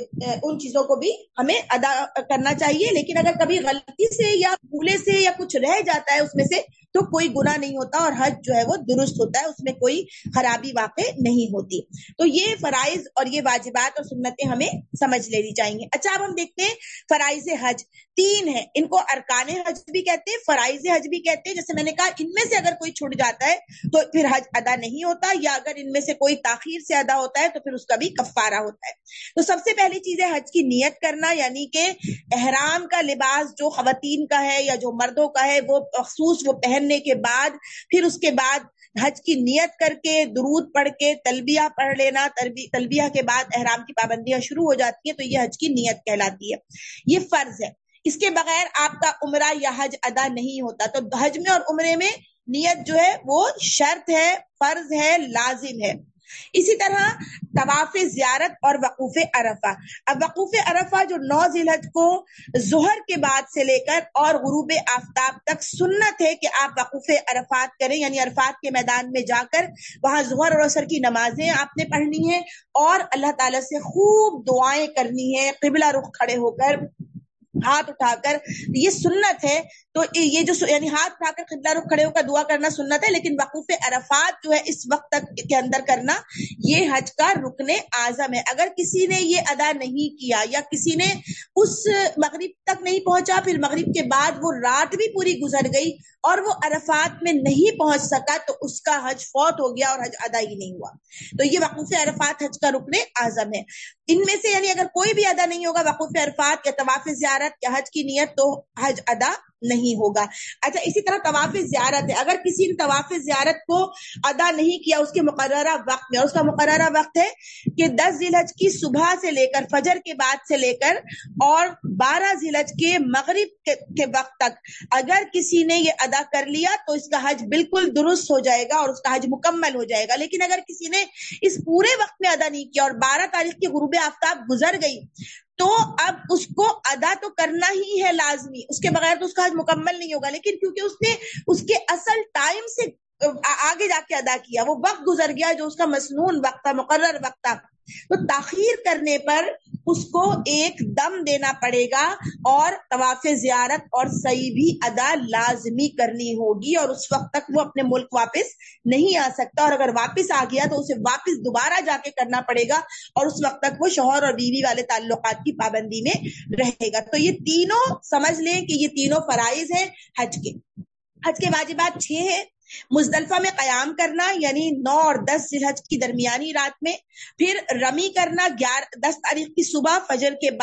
ان چیزوں کو بھی ہمیں ادا کرنا چاہیے. لیکن اگر کبھی غلطی سے یا بھولے سے یا کچھ رہ جاتا ہے اس میں سے تو کوئی گناہ نہیں ہوتا، اور حج جو ہے وہ درست ہوتا ہے، اس میں کوئی خرابی واقع نہیں ہوتی. تو یہ فرائض اور یہ واجبات اور سنتیں ہمیں سمجھ لینی چاہیے. اچھا اب ہم دیکھتے ہیں فرائض حج تین ہیں، ان کو ارکان حج بھی کہتے ہیں، فرائض حج بھی کہتے ہیں. جیسے میں نے کہا ان میں سے اگر کوئی چھوٹ جاتا ہے تو پھر حج ادا نہیں ہوتا، یا اگر ان میں سے کوئی تاخیر سے ادا ہوتا ہے تو پھر اس کا بھی کفارہ ہوتا ہے. تو سب سے پہلی چیز ہے حج کی نیت کرنا، یعنی کہ احرام کا لباس جو خواتین کا ہے یا جو مردوں کا ہے وہ مخصوص وہ پہننے کے بعد پھر اس کے بعد حج کی نیت کر کے درود پڑھ کے تلبیہ پڑھ لینا، تلبیہ کے بعد احرام کی پابندیاں شروع ہو جاتی ہیں، تو یہ حج کی نیت کہلاتی ہے. یہ فرض ہے، اس کے بغیر آپ کا عمرہ یا حج ادا نہیں ہوتا. تو حج میں اور عمرے میں نیت جو ہے وہ شرط ہے، فرض ہے، لازم ہے. اسی طرح طواف زیارت اور وقوف عرفہ. اب وقوف عرفہ جو نو ذی الحج کو ظہر کے بعد سے لے کر اور غروب آفتاب تک سنت ہے کہ آپ وقوف عرفات کریں، یعنی عرفات کے میدان میں جا کر وہاں ظہر اور عصر کی نمازیں آپ نے پڑھنی ہیں اور اللہ تعالیٰ سے خوب دعائیں کرنی ہیں، قبلہ رخ کھڑے ہو کر، ہاتھ اٹھا کر. یہ سنت ہے. تو یہ جو یعنی ہاتھ اٹھا کر قبلہ رخ کھڑے ہو کر دعا کرنا سنت ہے، لیکن وقوف عرفات جو ہے اس وقت تک کے اندر کرنا یہ حج کا رکن اعظم ہے. اگر کسی نے یہ ادا نہیں کیا یا کسی نے اس مغرب تک نہیں پہنچا، پھر مغرب کے بعد وہ رات بھی پوری گزر گئی اور وہ عرفات میں نہیں پہنچ سکا، تو اس کا حج فوت ہو گیا اور حج ادا ہی نہیں ہوا. تو یہ وقوف عرفات حج کا رکن اعظم ہے. ان میں سے یعنی اگر کوئی بھی ادا نہیں ہوگا وقوف عرفات یا طواف زیارت یا حج کی نیت، تو حج ادا نہیں ہوگا. اچھا اسی طرح طواف زیارت ہے، اگر کسی نے طواف زیارت کو ادا نہیں کیا اس کے مقررہ وقت میں، اور اس کا مقررہ وقت ہے کہ دس ذی الحج کی صبح سے لے کر فجر کے بعد سے لے کر اور بارہ ذی الحج کے مغرب کے, کے وقت تک اگر کسی نے یہ ادا کر لیا تو اس کا حج بالکل درست ہو جائے گا اور اس کا حج مکمل ہو جائے گا. لیکن اگر کسی نے اس پورے وقت میں ادا نہیں کیا اور بارہ تاریخ کی غروب آفتاب گزر گئی تو اب اس کو ادا تو کرنا ہی ہے لازمی، اس کے بغیر تو اس کا حج مکمل نہیں ہوگا. لیکن کیونکہ اس نے اس کے اصل ٹائم سے آگے جا کے ادا کیا، وہ وقت گزر گیا جو اس کا مسنون وقت تھا، مقرر وقت تھا، تو تاخیر کرنے پر اس کو ایک دم دینا پڑے گا اور طواف زیارت اور سعی بھی ادا لازمی کرنی ہوگی، اور اس وقت تک وہ اپنے ملک واپس نہیں آ سکتا، اور اگر واپس آ گیا تو اسے واپس دوبارہ جا کے کرنا پڑے گا اور اس وقت تک وہ شوہر اور بیوی والے تعلقات کی پابندی میں رہے گا. تو یہ تینوں سمجھ لیں کہ یہ تینوں فرائض ہیں حج کے. حج کے واجبات چھ ہیں. مزدلفہ میں قیام کرنا، یعنی نو اور دس ذی الحج کی درمیانی رات میں، پھر رمی کرنا گیارہ دس تاریخ کی صبح فجر کے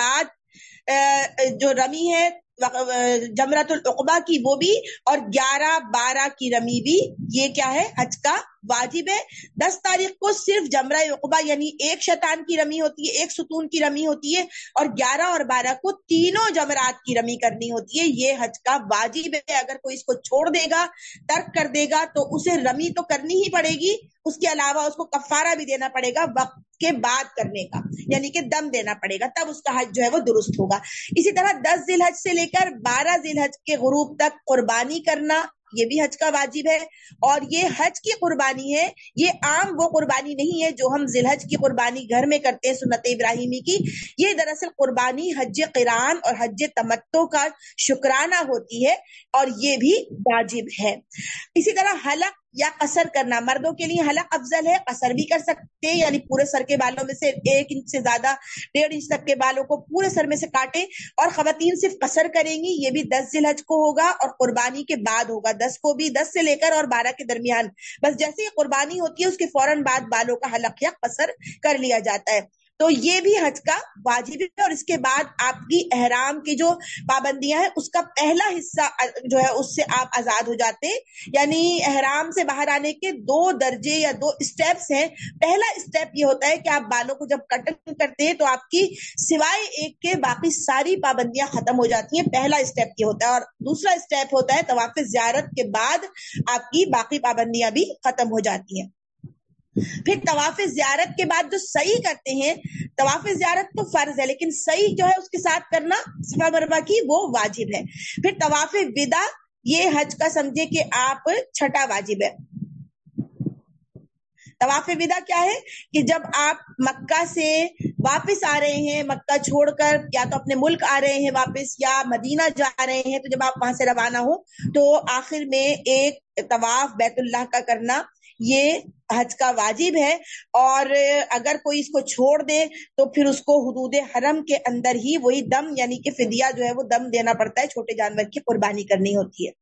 بعد جو رمی ہے جمرۃ العقبہ کی وہ بھی، اور گیارہ بارہ کی رمی بھی، یہ کیا ہے حج کا واجب ہے. دس تاریخ کو صرف جمرہ عقبہ یعنی ایک شیطان کی رمی ہوتی ہے، ایک ستون کی رمی ہوتی ہے، اور گیارہ اور بارہ کو تینوں جمرات کی رمی کرنی ہوتی ہے. یہ حج کا واجب ہے. اگر کوئی اس کو چھوڑ دے گا، ترک کر دے گا، تو اسے رمی تو کرنی ہی پڑے گی، اس کے علاوہ اس کو کفارہ بھی دینا پڑے گا وقت کے بعد کرنے کا، یعنی کہ دم دینا پڑے گا، تب اس کا حج جو ہے وہ درست ہوگا. اسی طرح دس ذی الحج سے لے کر بارہ ذی الحج کے غروب تک قربانی کرنا، یہ بھی حج کا واجب ہے. اور یہ حج کی قربانی ہے، یہ عام وہ قربانی نہیں ہے جو ہم ذی الحج کی قربانی گھر میں کرتے ہیں سنت ابراہیمی کی. یہ دراصل قربانی حج قران اور حج تمتع کا شکرانہ ہوتی ہے اور یہ بھی واجب ہے. اسی طرح حلق یا قصر کرنا، مردوں کے لیے حلق افضل ہے، قصر بھی کر سکتے ہیں، یعنی پورے سر کے بالوں میں سے ایک انچ سے زیادہ ڈیڑھ انچ تک کے بالوں کو پورے سر میں سے کاٹیں، اور خواتین صرف قصر کریں گی. یہ بھی دس ذی الحج کو ہوگا اور قربانی کے بعد ہوگا. دس کو بھی، دس سے لے کر اور بارہ کے درمیان، بس جیسے یہ قربانی ہوتی ہے اس کے فوراً بعد بالوں کا حلق یا قصر کر لیا جاتا ہے. تو یہ بھی حج کا واجب ہے. اور اس کے بعد آپ کی احرام کی جو پابندیاں ہیں اس کا پہلا حصہ جو ہے اس سے آپ آزاد ہو جاتے ہیں. یعنی احرام سے باہر آنے کے دو درجے یا دو اسٹیپس ہیں. پہلا اسٹیپ یہ ہوتا ہے کہ آپ بالوں کو جب کٹنگ کرتے ہیں تو آپ کی سوائے ایک کے باقی ساری پابندیاں ختم ہو جاتی ہیں. پہلا اسٹیپ یہ ہوتا ہے. اور دوسرا اسٹیپ ہوتا ہے طواف زیارت کے بعد آپ کی باقی پابندیاں بھی ختم ہو جاتی ہیں. پھر طواف زیارت کے بعد جو سعی کرتے ہیں، طواف زیارت تو فرض ہے لیکن سعی جو ہے اس کے ساتھ کرنا صفا مروہ کی وہ واجب ہے. پھر طواف وداع یہ حج کا سمجھے کہ آپ چھٹا واجب ہے. طواف ودا کیا ہے کہ جب آپ مکہ سے واپس آ رہے ہیں, مکہ چھوڑ کر یا تو اپنے ملک آ رہے ہیں واپس یا مدینہ جا رہے ہیں, تو جب آپ وہاں سے روانہ ہو تو آخر میں ایک طواف بیت اللہ کا کرنا یہ حج کا واجب ہے. اور اگر کوئی اس کو چھوڑ دے تو پھر اس کو حدود حرم کے اندر ہی وہی دم یعنی کہ فدیہ جو ہے وہ دم دینا پڑتا ہے, چھوٹے جانور کی قربانی کرنی ہوتی ہے.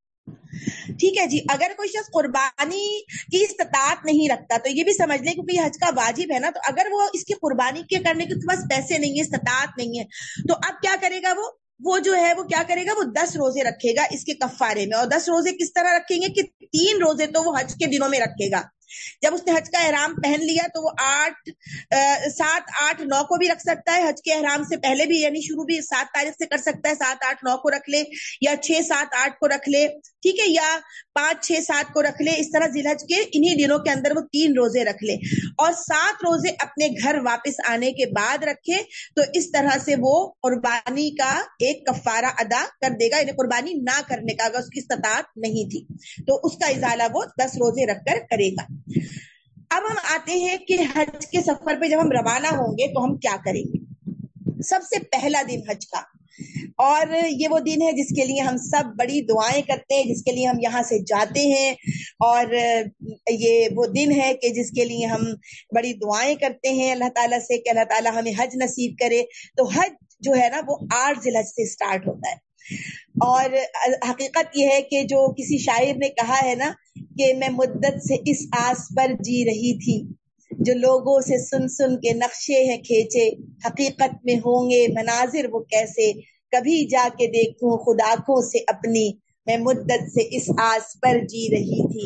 ٹھیک ہے جی. اگر کوئی شخص قربانی کی استطاعت نہیں رکھتا تو یہ بھی سمجھ لیں کیونکہ یہ حج کا واجب ہے نا, تو اگر وہ اس کی قربانی کے کرنے کے پاس پیسے نہیں ہے, استطاعت نہیں ہے, تو اب کیا کرے گا وہ وہ جو ہے وہ کیا کرے گا, وہ دس روزے رکھے گا اس کے کفارے میں. اور دس روزے کس طرح رکھیں گے کہ تین روزے تو وہ حج کے دنوں میں رکھے گا. جب اس نے حج کا احرام پہن لیا تو وہ آٹھ سات آٹھ نو کو بھی رکھ سکتا ہے, حج کے احرام سے پہلے بھی, یعنی شروع بھی سات تاریخ سے کر سکتا ہے, سات آٹھ نو کو رکھ لے یا چھ سات آٹھ کو رکھ لے, ٹھیک ہے, یا پانچ چھ سات کو رکھ لے. اس طرح ذی الحج کے انہی دنوں کے اندر وہ تین روزے رکھ لے اور سات روزے اپنے گھر واپس آنے کے بعد رکھے, تو اس طرح سے وہ قربانی کا ایک کفارہ ادا کر دے گا. یعنی قربانی نہ کرنے کا اگر اس کی استطاعت نہیں تھی تو اس کا ازالہ وہ دس روزے رکھ کر کرے گا. اب ہم آتے ہیں کہ حج کے سفر پہ جب ہم روانہ ہوں گے تو ہم کیا کریں گے. سب سے پہلا دن حج کا, اور یہ وہ دن ہے جس کے لیے ہم سب بڑی دعائیں کرتے ہیں, جس کے لیے ہم یہاں سے جاتے ہیں, اور یہ وہ دن ہے کہ جس کے لیے ہم بڑی دعائیں کرتے ہیں اللہ تعالیٰ سے کہ اللہ تعالیٰ ہمیں حج نصیب کرے. تو حج جو ہے نا وہ آٹھ ذی الحج سے سٹارٹ ہوتا ہے. اور حقیقت یہ ہے کہ جو کسی شاعر نے کہا ہے نا کہ میں مدت سے اس آس پر جی رہی تھی, جو لوگوں سے سن سن کے نقشے ہیں کھینچے, حقیقت میں ہوں گے مناظر وہ کیسے, کبھی جا کے دیکھوں خود آنکھوں سے اپنی, میں مدت سے اس آس پر جی رہی تھی.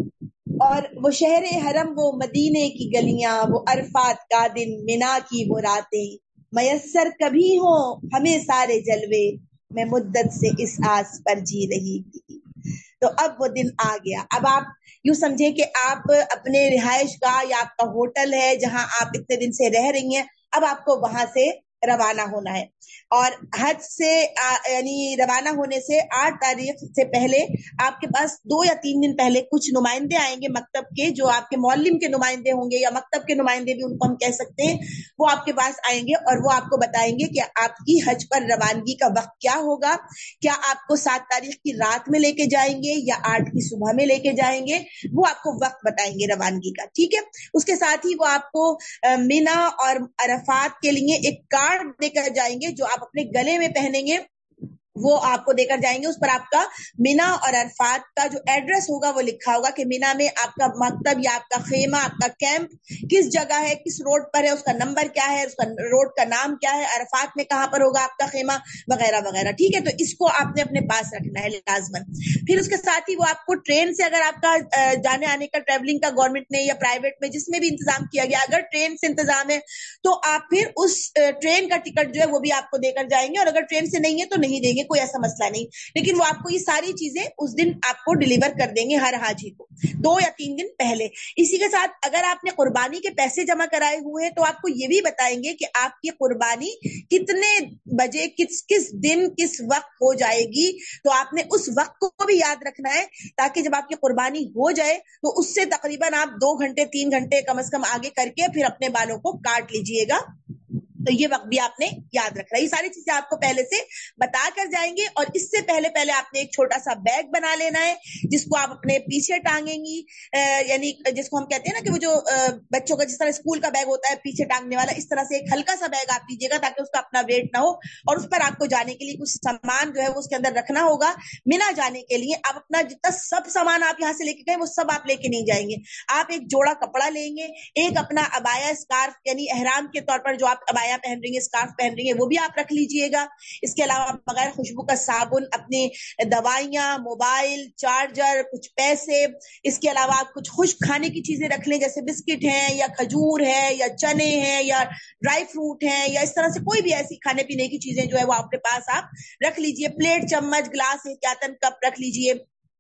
اور وہ شہر حرم, وہ مدینے کی گلیاں, وہ عرفات کا دن, منا کی وہ راتیں, میسر کبھی ہوں ہمیں سارے جلوے, میں مدت سے اس آس پر جی رہی تھی. تو اب وہ دن آ گیا. اب آپ یوں سمجھے کہ آپ اپنے رہائش گاہ یا آپ کا ہوٹل ہے جہاں آپ اتنے دن سے رہ رہی ہیں, اب آپ کو وہاں سے روانہ ہونا ہے. اور حج سے یعنی روانہ ہونے سے آٹھ تاریخ سے پہلے آپ کے پاس دو یا تین دن پہلے کچھ نمائندے آئیں گے مکتب کے, جو آپ کے معلم کے نمائندے ہوں گے یا مکتب کے نمائندے بھی ان کو ہم کہہ سکتے ہیں, وہ آپ کے پاس آئیں گے اور وہ آپ کو بتائیں گے کہ آپ کی حج پر روانگی کا وقت کیا ہوگا. کیا آپ کو سات تاریخ کی رات میں لے کے جائیں گے یا آٹھ کی صبح میں لے کے جائیں گے, وہ آپ کو وقت بتائیں گے روانگی کا. ٹھیک ہے. اس کے ساتھ ہی وہ آپ کو مینا اور عرفات کے لیے ایک کارڈ دے کر جائیں گے جو آپ اپنے گلے میں پہنیں گے, وہ آپ کو دے کر جائیں گے. اس پر آپ کا مینا اور عرفات کا جو ایڈریس ہوگا وہ لکھا ہوگا کہ مینا میں آپ کا مکتب یا آپ کا خیمہ, آپ کا کیمپ کس جگہ ہے, کس روڈ پر ہے, اس کا نمبر کیا ہے, اس کا روڈ کا نام کیا ہے, عرفات میں کہاں پر ہوگا آپ کا خیمہ, وغیرہ وغیرہ. ٹھیک ہے. تو اس کو آپ نے اپنے پاس رکھنا ہے لازماً. پھر اس کے ساتھ ہی وہ آپ کو ٹرین سے, اگر آپ کا جانے آنے کا ٹریولنگ کا گورنمنٹ نے یا پرائیویٹ میں جس میں بھی انتظام کیا گیا, اگر ٹرین سے انتظام ہے تو آپ پھر اس ٹرین کا ٹکٹ جو ہے وہ بھی آپ کو دے کر جائیں گے, اور اگر ٹرین سے نہیں ہے تو نہیں دیں گے, کوئی ایسا مسئلہ نہیں. لیکن وہ آپ کو یہ ساری چیزیں اس دن آپ کو ڈیلیور کر دیں گے ہر حاجی کو دو یا تین دن پہلے. اسی کے ساتھ اگر آپ نے قربانی کے پیسے جمع کرائے ہوئے ہیں تو آپ کو یہ بھی بتائیں گے کہ آپ کی قربانی کتنے بجے کس کس دن کس وقت ہو جائے گی. تو آپ نے اس وقت کو بھی یاد رکھنا ہے تاکہ جب آپ کی قربانی ہو جائے تو اس سے تقریباً آپ دو گھنٹے تین گھنٹے کم از کم آگے کر کے پھر اپنے بالوں کو کاٹ لیجئے گا. تو یہ وقت بھی آپ نے یاد رکھنا ہے. یہ ساری چیزیں آپ کو پہلے سے بتا کر جائیں گے, اور اس سے پہلے پہلے آپ نے ایک چھوٹا سا بیگ بنا لینا ہے جس کو آپ اپنے پیچھے ٹانگیں گی, یعنی جس کو ہم کہتے ہیں نا کہ وہ جو بچوں کا جس طرح اسکول کا بیگ ہوتا ہے پیچھے ٹانگنے والا, اس طرح سے ایک ہلکا سا بیگ آپ لیجیے گا تاکہ اس کا اپنا ویٹ نہ ہو, اور اس پر آپ کو جانے کے لیے کچھ سامان جو ہے وہ اس کے اندر رکھنا ہوگا. مینا جانے کے لیے آپ اپنا جتنا سب سامان آپ یہاں سے لے کے گئے وہ سب آپ لے کے نہیں جائیں گے. آپ ایک جوڑا کپڑا لیں گے, ایک اپنا ابایا اسکارف یعنی احرام کے طور پر جو آپ ابایا پہن رہی ہیں, اسکارف پہن رہی ہیں, وہ بھی آپ رکھ لیجئے گا. اس کے علاوہ بغیر خوشبو کا صابن, اپنی دوائیاں, موبائل, چارجر, کچھ پیسے, اس کے علاوہ آپ کچھ خشک کھانے کی چیزیں رکھ لیں جیسے بسکٹ ہیں یا کھجور ہے یا چنے ہیں یا ڈرائی فروٹ ہیں, یا اس طرح سے کوئی بھی ایسی کھانے پینے کی چیزیں جو ہے وہ آپ کے پاس آپ رکھ لیجئے. پلیٹ, چمچ, گلاس, احتیاطاً کپ رکھ لیجئے.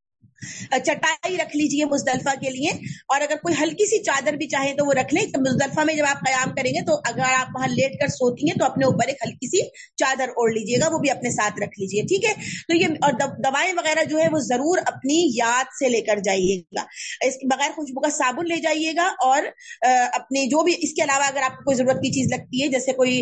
چٹائی رکھ لیجئے مزدلفہ کے لیے، اور اگر کوئی ہلکی سی چادر بھی چاہیں تو وہ رکھ لیں. تو مزدلفہ میں جب آپ قیام کریں گے تو اگر آپ وہاں لیٹ کر سوتی ہیں تو اپنے اوپر ایک ہلکی سی چادر اوڑھ لیجئے گا، وہ بھی اپنے ساتھ رکھ لیجئے. ٹھیک ہے. تو یہ اور دوائیں وغیرہ جو ہے وہ ضرور اپنی یاد سے لے کر جائیے گا. اس بغیر خوشبو کا صابن لے جائیے گا، اور اپنے جو بھی اس کے علاوہ اگر آپ کو کوئی ضرورت کی چیز لگتی ہے جیسے کوئی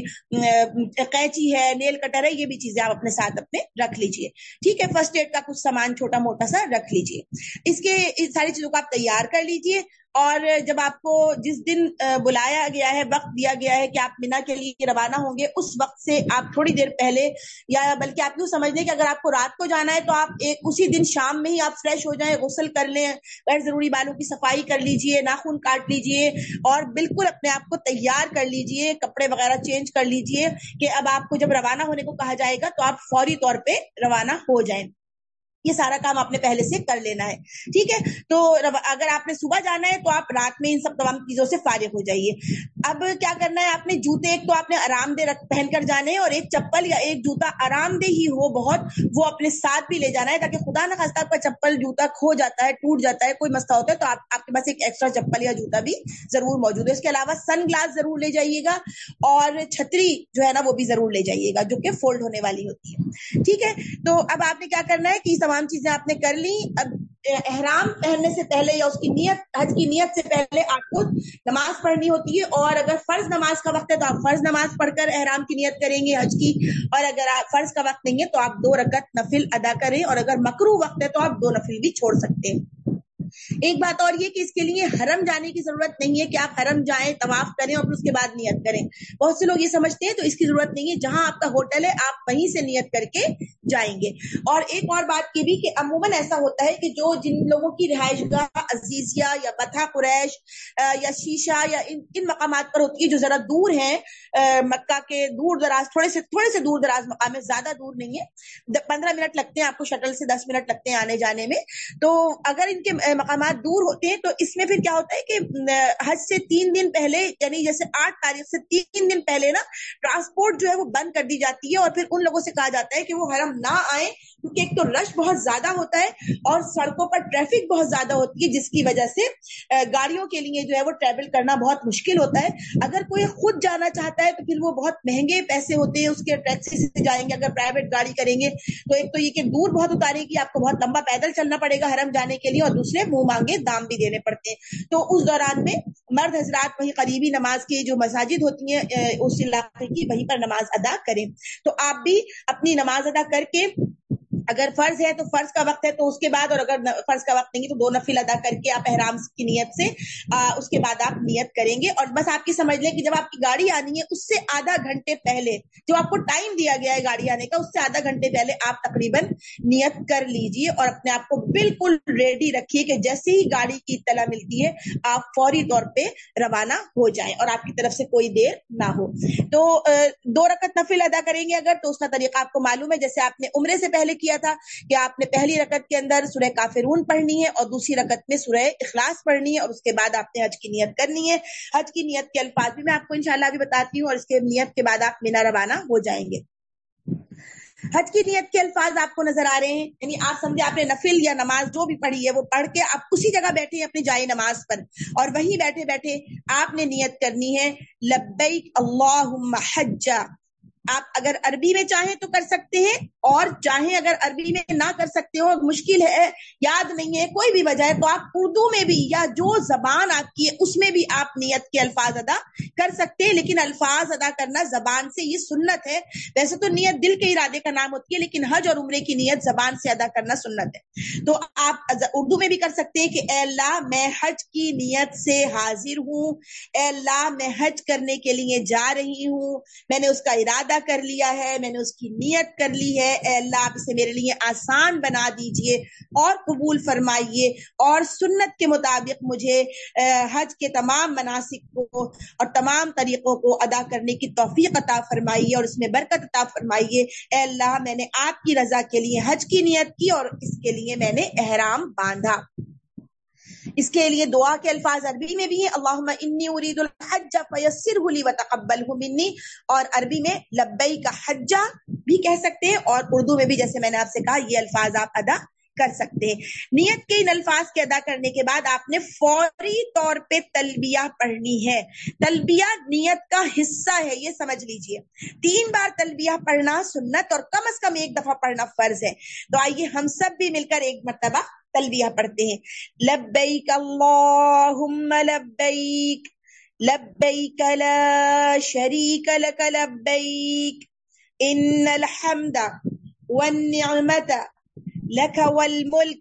قینچی ہے، نیل کٹر ہے، یہ بھی چیزیں آپ اپنے ساتھ اپنے رکھ لیجئے. ٹھیک ہے. فرسٹ ایڈ کا کچھ سامان چھوٹا موٹا سا رکھ لیجئے. اس کے اس ساری چیزوں کو آپ تیار کر لیجئے. اور جب آپ کو جس دن بلایا گیا ہے، وقت دیا گیا ہے کہ آپ مینا کے لیے روانہ ہوں گے، اس وقت سے آپ تھوڑی دیر پہلے، یا بلکہ آپ یوں سمجھ لیں کہ اگر آپ کو رات کو جانا ہے تو آپ ایک اسی دن شام میں ہی آپ فریش ہو جائیں، غسل کر لیں، غیر ضروری بالوں کی صفائی کر لیجئے، ناخن کاٹ لیجئے، اور بالکل اپنے آپ کو تیار کر لیجئے، کپڑے وغیرہ چینج کر لیجئے کہ اب آپ کو جب روانہ ہونے کو کہا جائے گا تو آپ فوری طور پہ روانہ ہو جائیں. یہ سارا کام آپ نے پہلے سے کر لینا ہے. ٹھیک ہے. تو اگر آپ نے صبح جانا ہے تو آپ رات میں ان سب تمام چیزوں سے فارغ ہو جائیے. اب کیا کرنا ہے، آپ نے جوتے ایک تو آپ نے آرام دہ پہن کر جانے ہیں، اور ایک چپل یا ایک جوتا آرام دہ ہی ہو بہت، وہ اپنے ساتھ بھی لے جانا ہے، تاکہ خدا نہ خواستہ آپ کا چپل جوتا کھو جاتا ہے، ٹوٹ جاتا ہے، کوئی مسئلہ ہوتا ہے تو آپ آپ کے پاس ایک ایکسٹرا چپل یا جوتا بھی ضرور موجود ہے. اس کے علاوہ سن گلاس ضرور لے جائیے گا، اور چھتری جو ہے نا وہ بھی ضرور لے جائیے گا، جو کہ فولڈ ہونے والی ہوتی ہے. ٹھیک ہے. تو اب آپ نے کیا کرنا ہے کہ تمام چیزیں آپ نے کر لی. اب احرام پہننے سے پہلے یا اس کی نیت، حج کی نیت سے پہلے آپ کو نماز پڑھنی ہوتی ہے، اور اگر فرض نماز کا وقت ہے تو آپ فرض نماز پڑھ کر احرام کی نیت کریں گے حج کی، اور اگر آپ فرض کا وقت نہیں ہے تو آپ دو رکعت نفل ادا کریں، اور اگر مکروہ وقت ہے تو آپ دو نفل بھی چھوڑ سکتے ہیں. ایک بات اور یہ کہ اس کے لیے حرم جانے کی ضرورت نہیں ہے کہ آپ حرم جائیں، طواف کریں اور پھر اس کے بعد نیت کریں. بہت سے لوگ یہ سمجھتے ہیں، تو اس کی ضرورت نہیں ہے. جہاں آپ کا ہوٹل ہے آپ وہیں سے نیت کر کے جائیں گے. اور ایک اور بات یہ بھی کہ عموماً ایسا ہوتا ہے کہ جو جن لوگوں کی رہائش گاہ عزیزیہ یا بطھا قریش یا شیشہ یا ان, ان مقامات پر ہوتی ہے جو ذرا دور ہیں، مکہ کے دور دراز، تھوڑے سے تھوڑے سے دور دراز مقام ہے، زیادہ دور نہیں ہے، پندرہ منٹ لگتے ہیں آپ کو شٹل سے، دس منٹ لگتے ہیں آنے جانے میں. تو اگر ان کے مقامات دور ہوتے ہیں تو اس میں پھر کیا ہوتا ہے کہ حج سے تین دن پہلے، یعنی جیسے آٹھ تاریخ سے تین دن پہلے نا ٹرانسپورٹ جو ہے وہ بند کر دی جاتی ہے، اور پھر ان لوگوں سے کہا جاتا ہے کہ وہ حرم نہ آئیں، کیونکہ ایک تو رش بہت زیادہ ہوتا ہے اور سڑکوں پر ٹریفک بہت زیادہ ہوتی ہے، جس کی وجہ سے گاڑیوں کے لیے جو ہے وہ ٹریول کرنا بہت مشکل ہوتا ہے. اگر کوئی خود جانا چاہتا ہے تو پھر وہ بہت مہنگے پیسے ہوتے ہیں اس کے، ٹیکسی سے جائیں گے، اگر پرائیویٹ گاڑی کریں گے تو ایک تو یہ کہ دور بہت اتارے گی، آپ کو بہت لمبا پیدل چلنا پڑے گا حرم جانے کے لیے، اور دوسرے منہ مانگے دام بھی دینے پڑتے ہیں. تو اس دوران میں مرد حضرات وہیں قریبی نماز کی جو مساجد ہوتی ہیں اس علاقے کی، وہیں پر نماز ادا کریں. تو آپ بھی اپنی نماز ادا کر کے، اگر فرض ہے تو فرض کا وقت ہے تو اس کے بعد، اور اگر فرض کا وقت نہیں تو دو نفل ادا کر کے آپ احرام کی نیت سے آ, اس کے بعد آپ نیت کریں گے. اور بس آپ کی سمجھ لیں کہ جب آپ کی گاڑی آنی ہے اس سے آدھا گھنٹے پہلے، جو آپ کو ٹائم دیا گیا ہے گاڑی آنے کا، اس سے آدھا گھنٹے پہلے آپ تقریباً نیت کر لیجئے، اور اپنے آپ کو بالکل ریڈی رکھیے کہ جیسے ہی گاڑی کی اطلاع ملتی ہے آپ فوری طور پہ روانہ ہو جائیں اور آپ کی طرف سے کوئی دیر نہ ہو. تو دو رکعت نفل ادا کریں گے اگر، تو اس کا طریقہ آپ کو معلوم ہے، جیسے آپ نے عمرے سے پہلے کیا تھا کہ آپ نے پہلی رکعت کے اندر سورہ کافرون پڑھنی ہے اور دوسری رکعت میں سورہ اخلاص پڑھنی ہے، اور اس کے بعد آپ نے حج کی نیت کرنی ہے. حج کی نیت کے الفاظ بھی میں آپ کو انشاءاللہ ابھی بتاتی ہوں، اور اس کے نیت کے بعد آپ مینا روانہ ہو جائیں گے. حج کی نیت کے الفاظ آپ کو نظر آ رہے ہیں، یعنی آپ سمجھے آپ نے نفل یا نماز جو بھی پڑھی ہے وہ پڑھ کے آپ اسی جگہ بیٹھے ہیں اپنی جائے نماز پر، اور وہیں بیٹھے بیٹھے آپ نے نیت کرنی ہے لبیک اللہم حجا. آپ اگر عربی میں چاہیں تو کر سکتے ہیں، اور چاہیں اگر عربی میں نہ کر سکتے ہو، مشکل ہے، یاد نہیں ہے، کوئی بھی وجہ ہے، تو آپ اردو میں بھی یا جو زبان آپ کی ہے اس میں بھی آپ نیت کے الفاظ ادا کر سکتے ہیں. لیکن الفاظ ادا کرنا زبان سے یہ سنت ہے. ویسے تو نیت دل کے ارادے کا نام ہوتی ہے، لیکن حج اور عمرے کی نیت زبان سے ادا کرنا سنت ہے. تو آپ اردو میں بھی کر سکتے ہیں کہ اے اللہ میں حج کی نیت سے حاضر ہوں، اے اللہ میں حج کرنے کے لیے جا رہی ہوں، میں نے اس کا ارادہ کر لیا ہے، میں نے اس کی نیت کر لی ہے، اے اللہ آپ اسے میرے لیے آسان بنا دیجئے اور قبول فرمائیے، اور سنت کے مطابق مجھے حج کے تمام مناسک کو اور تمام طریقوں کو ادا کرنے کی توفیق عطا فرمائیے اور اس میں برکت عطا فرمائیے. اے اللہ میں نے آپ کی رضا کے لیے حج کی نیت کی اور اس کے لیے میں نے احرام باندھا. اس کے لیے دعا کے الفاظ عربی میں بھی ہیں، اللہم انی ارید الحج فیسرہ لی وتقبلہ منی، اور عربی میں لبیک حجا بھی کہہ سکتے ہیں، اور اردو میں بھی جیسے میں نے آپ سے کہا یہ الفاظ آپ ادا کر سکتے ہیں۔ نیت کے ان الفاظ کے ادا کرنے کے بعد آپ نے فوری طور پہ تلبیہ پڑھنی ہے۔ تلبیہ نیت کا حصہ ہے، یہ سمجھ لیجئے۔ تین بار تلبیہ پڑھنا سنت اور کم از کم ایک دفعہ پڑھنا فرض ہے۔ تو آئیے ہم سب بھی مل کر ایک مرتبہ تلبیہ پڑھتے ہیں۔ لبیک اللہم لبیک لبیک لا شریک لک لبیک ان الحمد والنعمت لک والملک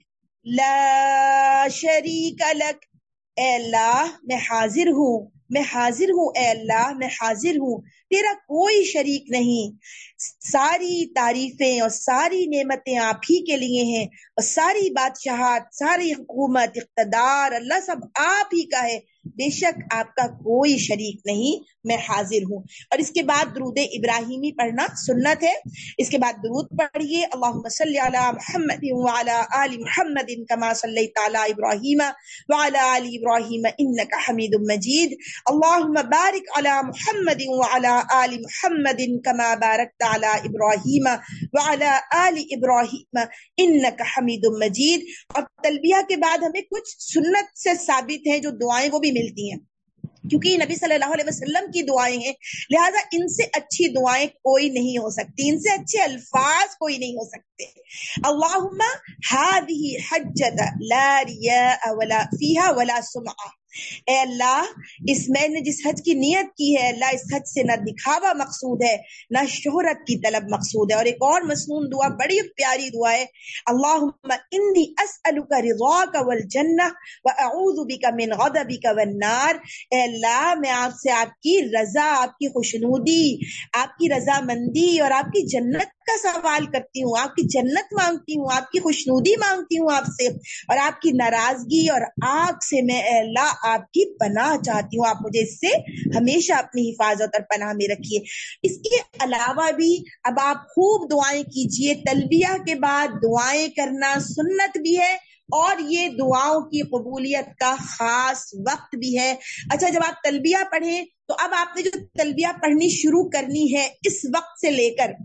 لا شریک لک۔ اے اللہ میں حاضر ہوں، میں حاضر ہوں، اے اللہ میں حاضر ہوں، تیرا کوئی شریک نہیں، ساری تعریفیں اور ساری نعمتیں آپ ہی کے لیے ہیں، اور ساری بادشاہت، ساری حکومت، اقتدار اللہ سب آپ ہی کا ہے، بے شک آپ کا کوئی شریک نہیں، میں حاضر ہوں۔ اور اس کے بعد درود ابراہیمی پڑھنا سنت ہے۔ اس کے بعد درود پڑھیے، اللہم صلی علی محمد وعلی آل محمد کما صلیت علی ابراہیم وعلی آل ابراہیم انک حمید مجید، اللہم بارک علی محمد وعلی آل محمد کما بارکت علی ابراہیم وعلی آل ابراہیم انک حمید مجید۔ اور تلبیہ کے بعد ہمیں کچھ سنت سے ثابت ہیں جو دعائیں وہ بھی ملتی ہیں، کیونکہ نبی صلی اللہ علیہ وسلم کی دعائیں ہیں، لہٰذا ان سے اچھی دعائیں کوئی نہیں ہو سکتی، ان سے اچھے الفاظ کوئی نہیں ہو سکتے۔ اللہم ہذہ حجۃ لا ریاء ولا فیہا ولا سمعہ، اے اللہ اس میں نے جس حج کی نیت کی ہے، اللہ اس حج سے نہ دکھاوا مقصود ہے نہ شہرت کی طلب مقصود ہے۔ اور ایک اور مسنون دعا بڑی پیاری دعا ہے، اللہم انی اسألک رضاک والجنہ واعوذ بک من غضبک والنار، اے اللہ میں آپ سے آپ کی رضا، آپ کی خوشنودی، آپ کی رضامندی اور آپ کی جنت کا سوال کرتی ہوں، آپ کی جنت مانگتی ہوں، آپ کی خوشنودی مانگتی ہوں آپ سے، اور آپ کی ناراضگی اور آگ سے میں اے اللہ آپ کی پناہ چاہتی ہوں، آپ مجھے اس سے ہمیشہ اپنی حفاظت اور پناہ میں رکھیے۔ اس کے علاوہ بھی اب آپ خوب دعائیں کیجئے، تلبیہ کے بعد دعائیں کرنا سنت بھی ہے اور یہ دعاؤں کی قبولیت کا خاص وقت بھی ہے۔ اچھا، جب آپ تلبیہ پڑھیں تو اب آپ نے جو تلبیہ پڑھنی شروع کرنی ہے اس وقت سے لے کر